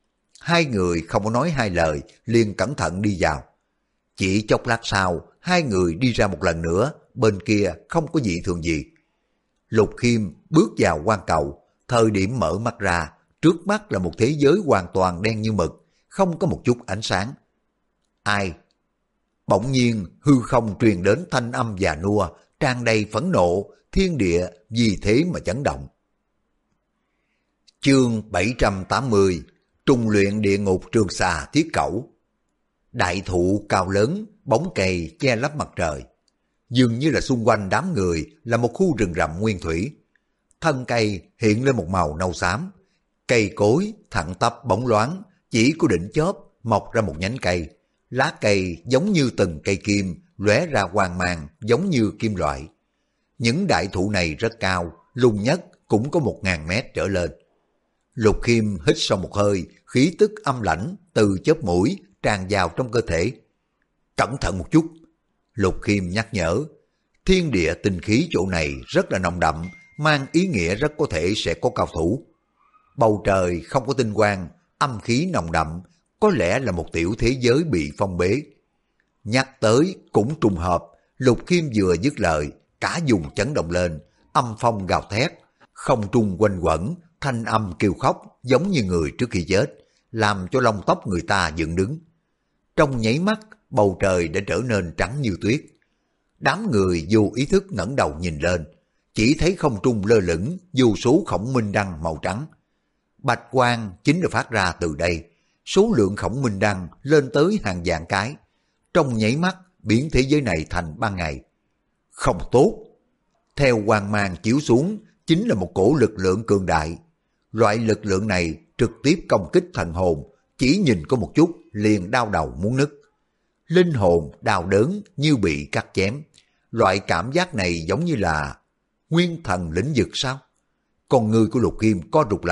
2 người không có nói 2 lời, liền cẩn thận đi vào. Chỉ chốc lát sau, 2 người đi ra một lần nữa, bên kia không có dị thường gì. Lục Khiêm bước vào quan cầu, thời điểm mở mắt ra, trước mắt là một thế giới hoàn toàn đen như mực, không có một chút ánh sáng. Ai? Bỗng nhiên hư không truyền đến thanh âm già nua, tràn đầy phẫn nộ, thiên địa vì thế mà chấn động. Chương 780, Trung luyện địa ngục Trường Xà Thiết Cẩu. Đại thụ cao lớn, bóng cây che lấp mặt trời. Dường như là xung quanh đám người là một khu rừng rậm nguyên thủy. Thân cây hiện lên một màu nâu xám. Cây cối thẳng tắp bóng loáng, chỉ có đỉnh chóp mọc ra một nhánh cây. Lá cây giống như từng cây kim, lóe ra quang mang giống như kim loại. Những đại thụ này rất cao, lùng nhất cũng có 1000 mét trở lên. Lục Khiêm hít sâu một hơi, khí tức âm lãnh từ chóp mũi tràn vào trong cơ thể. Cẩn thận một chút. Lục Khiêm nhắc nhở. Thiên địa tinh khí chỗ này rất là nồng đậm, mang ý nghĩa rất có thể sẽ có cao thủ. Bầu trời không có tinh quang, âm khí nồng đậm, có lẽ là một tiểu thế giới bị phong bế. Nhắc tới cũng trùng hợp, Lục Khiêm vừa dứt lời, cả vùng chấn động lên, âm phong gào thét, không trung quanh quẩn, thanh âm kêu khóc giống như người trước khi chết, làm cho lông tóc người ta dựng đứng. Trong nháy mắt, bầu trời đã trở nên trắng như tuyết. Đám người vô ý thức ngẩng đầu nhìn lên, chỉ thấy không trung lơ lửng vô số khổng minh đăng màu trắng. Bạch quang chính là phát ra từ đây, số lượng khổng minh đăng lên tới hàng vạn cái. Trong nháy mắt, biến thế giới này thành ban ngày. Không tốt. Theo quang mang chiếu xuống, chính là một cổ lực lượng cường đại. Loại lực lượng này trực tiếp công kích thần hồn, chỉ nhìn có một chút liền đau đầu muốn nứt. Linh hồn đau đớn như bị cắt chém. Loại cảm giác này giống như là nguyên thần lĩnh vực sao? Con người của Lục Khiêm co rụt lại,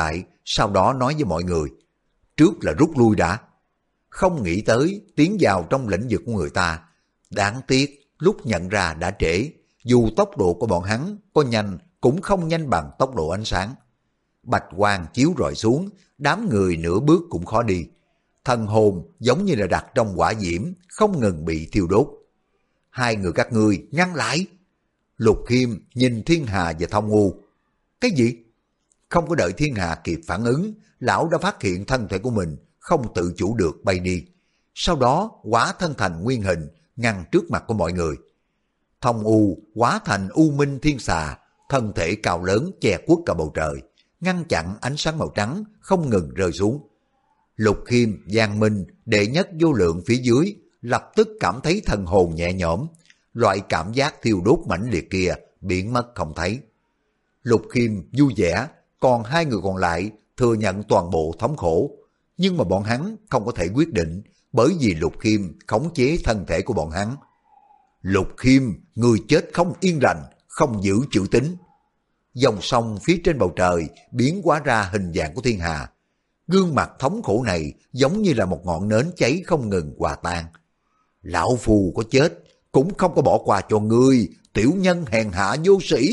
sau đó nói với mọi người, trước là rút lui đã. Không nghĩ tới tiến vào trong lĩnh vực của người ta. Đáng tiếc lúc nhận ra đã trễ, dù tốc độ của bọn hắn có nhanh cũng không nhanh bằng tốc độ ánh sáng. Bạch quang chiếu rọi xuống, đám người nửa bước cũng khó đi. Thần hồn giống như là đặt trong hỏa diễm, không ngừng bị thiêu đốt. Hai người các ngươi ngăn lại. Lục Khiêm nhìn Thiên Hà và Thông U. Cái gì? Không có đợi Thiên Hà kịp phản ứng, lão đã phát hiện thân thể của mình không tự chủ được bay đi. Sau đó hóa thân thành nguyên hình, ngăn trước mặt của mọi người. Thông U hóa thành U Minh Thiên Xà, thân thể cao lớn che khuất cả bầu trời, ngăn chặn ánh sáng màu trắng không ngừng rơi xuống. Lục Khiêm, Giang Minh, Đệ Nhất Vô Lượng phía dưới lập tức cảm thấy thần hồn nhẹ nhõm, loại cảm giác thiêu đốt mãnh liệt kia biến mất không thấy. Lục Khiêm vui vẻ, còn hai người còn lại thừa nhận toàn bộ thống khổ, nhưng mà bọn hắn không có thể quyết định, bởi vì Lục Khiêm khống chế thân thể của bọn hắn. Lục Khiêm, người chết không yên lành, không giữ chữ tín. Dòng sông phía trên bầu trời biến hóa ra hình dạng của Thiên Hà. Gương mặt thống khổ này giống như là một ngọn nến cháy không ngừng hòa tan. Lão phù có chết cũng không có bỏ qua cho ngươi, tiểu nhân hèn hạ vô sĩ.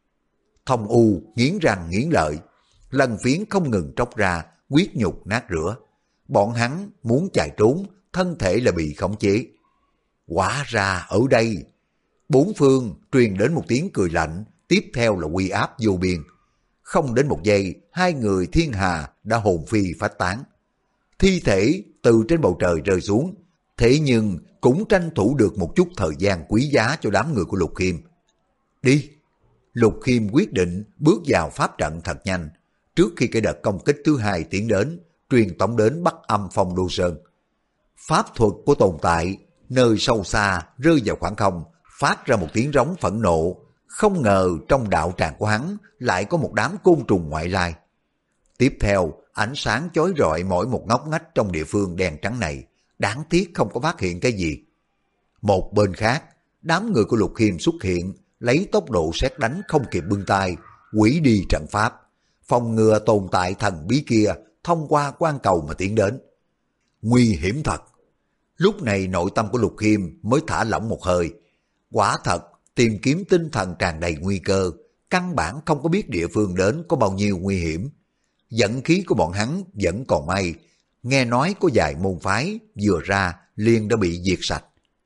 Thông U nghiến răng nghiến lợi, lần phiến không ngừng tróc ra, huyết nhục nát rửa. Bọn hắn muốn chạy trốn, thân thể là bị khống chế. Hóa ra ở đây. Bốn phương truyền đến một tiếng cười lạnh, tiếp theo là uy áp vô biên. Không đến một giây, hai người Thiên Hà đã hồn phi phách tán. Thi thể từ trên bầu trời rơi xuống, thế nhưng cũng tranh thủ được một chút thời gian quý giá cho đám người của Lục Khiêm. Đi! Lục Khiêm quyết định bước vào pháp trận thật nhanh, trước khi cái đợt công kích thứ hai tiến đến, truyền tống đến Bắc Âm Phong Đô Sơn. Pháp thuật của tồn tại, nơi sâu xa rơi vào khoảng không, phát ra một tiếng rống phẫn nộ. Không ngờ trong đạo tràng của hắn lại có một đám côn trùng ngoại lai. Tiếp theo, ánh sáng chói rọi mỗi một ngóc ngách trong địa phương đen trắng này, đáng tiếc không có phát hiện cái gì. Một bên khác, đám người của Lục Khiêm xuất hiện, lấy tốc độ sét đánh không kịp bưng tay, hủy đi trận pháp, phòng ngừa tồn tại thần bí kia thông qua quan cầu mà tiến đến. Nguy hiểm thật! Lúc này nội tâm của Lục Khiêm mới thả lỏng một hơi. Quả thật, tìm kiếm tinh thần tràn đầy nguy cơ, căn bản không có biết địa phương đến có bao nhiêu nguy hiểm. Vận khí của bọn hắn vẫn còn may, nghe nói có vài môn phái vừa ra liền đã bị diệt sạch.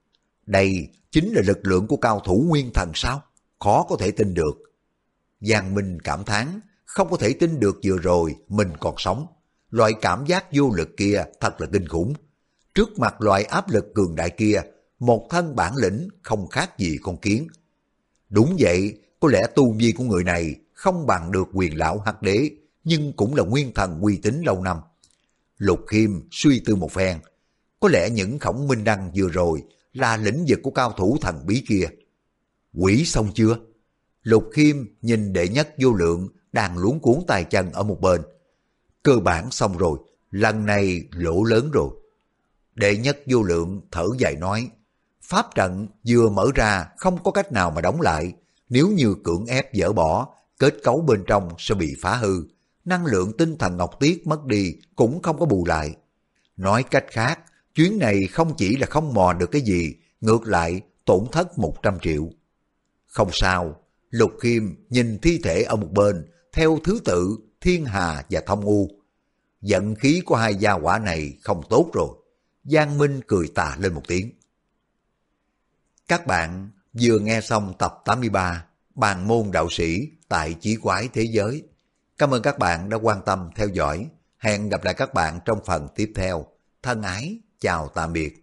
Đây chính là lực lượng của cao thủ nguyên thần sao? Khó có thể tin được. Giang Minh cảm thán, không có thể tin được vừa rồi mình còn sống. Loại cảm giác vô lực kia thật là kinh khủng. Trước mặt loại áp lực cường đại kia, một thân bản lĩnh không khác gì con kiến. Đúng vậy, có lẽ tu vi của người này không bằng được Quyền lão Hắc Đế, nhưng cũng là nguyên thần uy tín lâu năm. Lục Khiêm suy tư một phen, có lẽ những khổng minh đăng vừa rồi là lĩnh vực của cao thủ thần bí kia. Quỷ xong chưa? Lục Khiêm nhìn Đệ Nhất Vô Lượng đang luống cuốn tay chân ở một bên. Cơ bản xong rồi, lần này lỗ lớn rồi. Đệ Nhất Vô Lượng thở dài nói, pháp trận vừa mở ra không có cách nào mà đóng lại, nếu như cưỡng ép dỡ bỏ, kết cấu bên trong sẽ bị phá hư, năng lượng tinh thần ngọc tiết mất đi cũng không có bù lại. Nói cách khác, chuyến này không chỉ là không mò được cái gì, ngược lại tổn thất 100 triệu. Không sao, Lục Khiêm nhìn thi thể ở một bên, theo thứ tự Thiên Hà và Thông U. Vận khí của hai gia hỏa này không tốt rồi. Giang Minh cười tà lên một tiếng. Các bạn vừa nghe xong tập 83 Bàn môn đạo sĩ tại Chí Quái Thế Giới. Cảm ơn các bạn đã quan tâm theo dõi. Hẹn gặp lại các bạn trong phần tiếp theo. Thân ái, chào tạm biệt.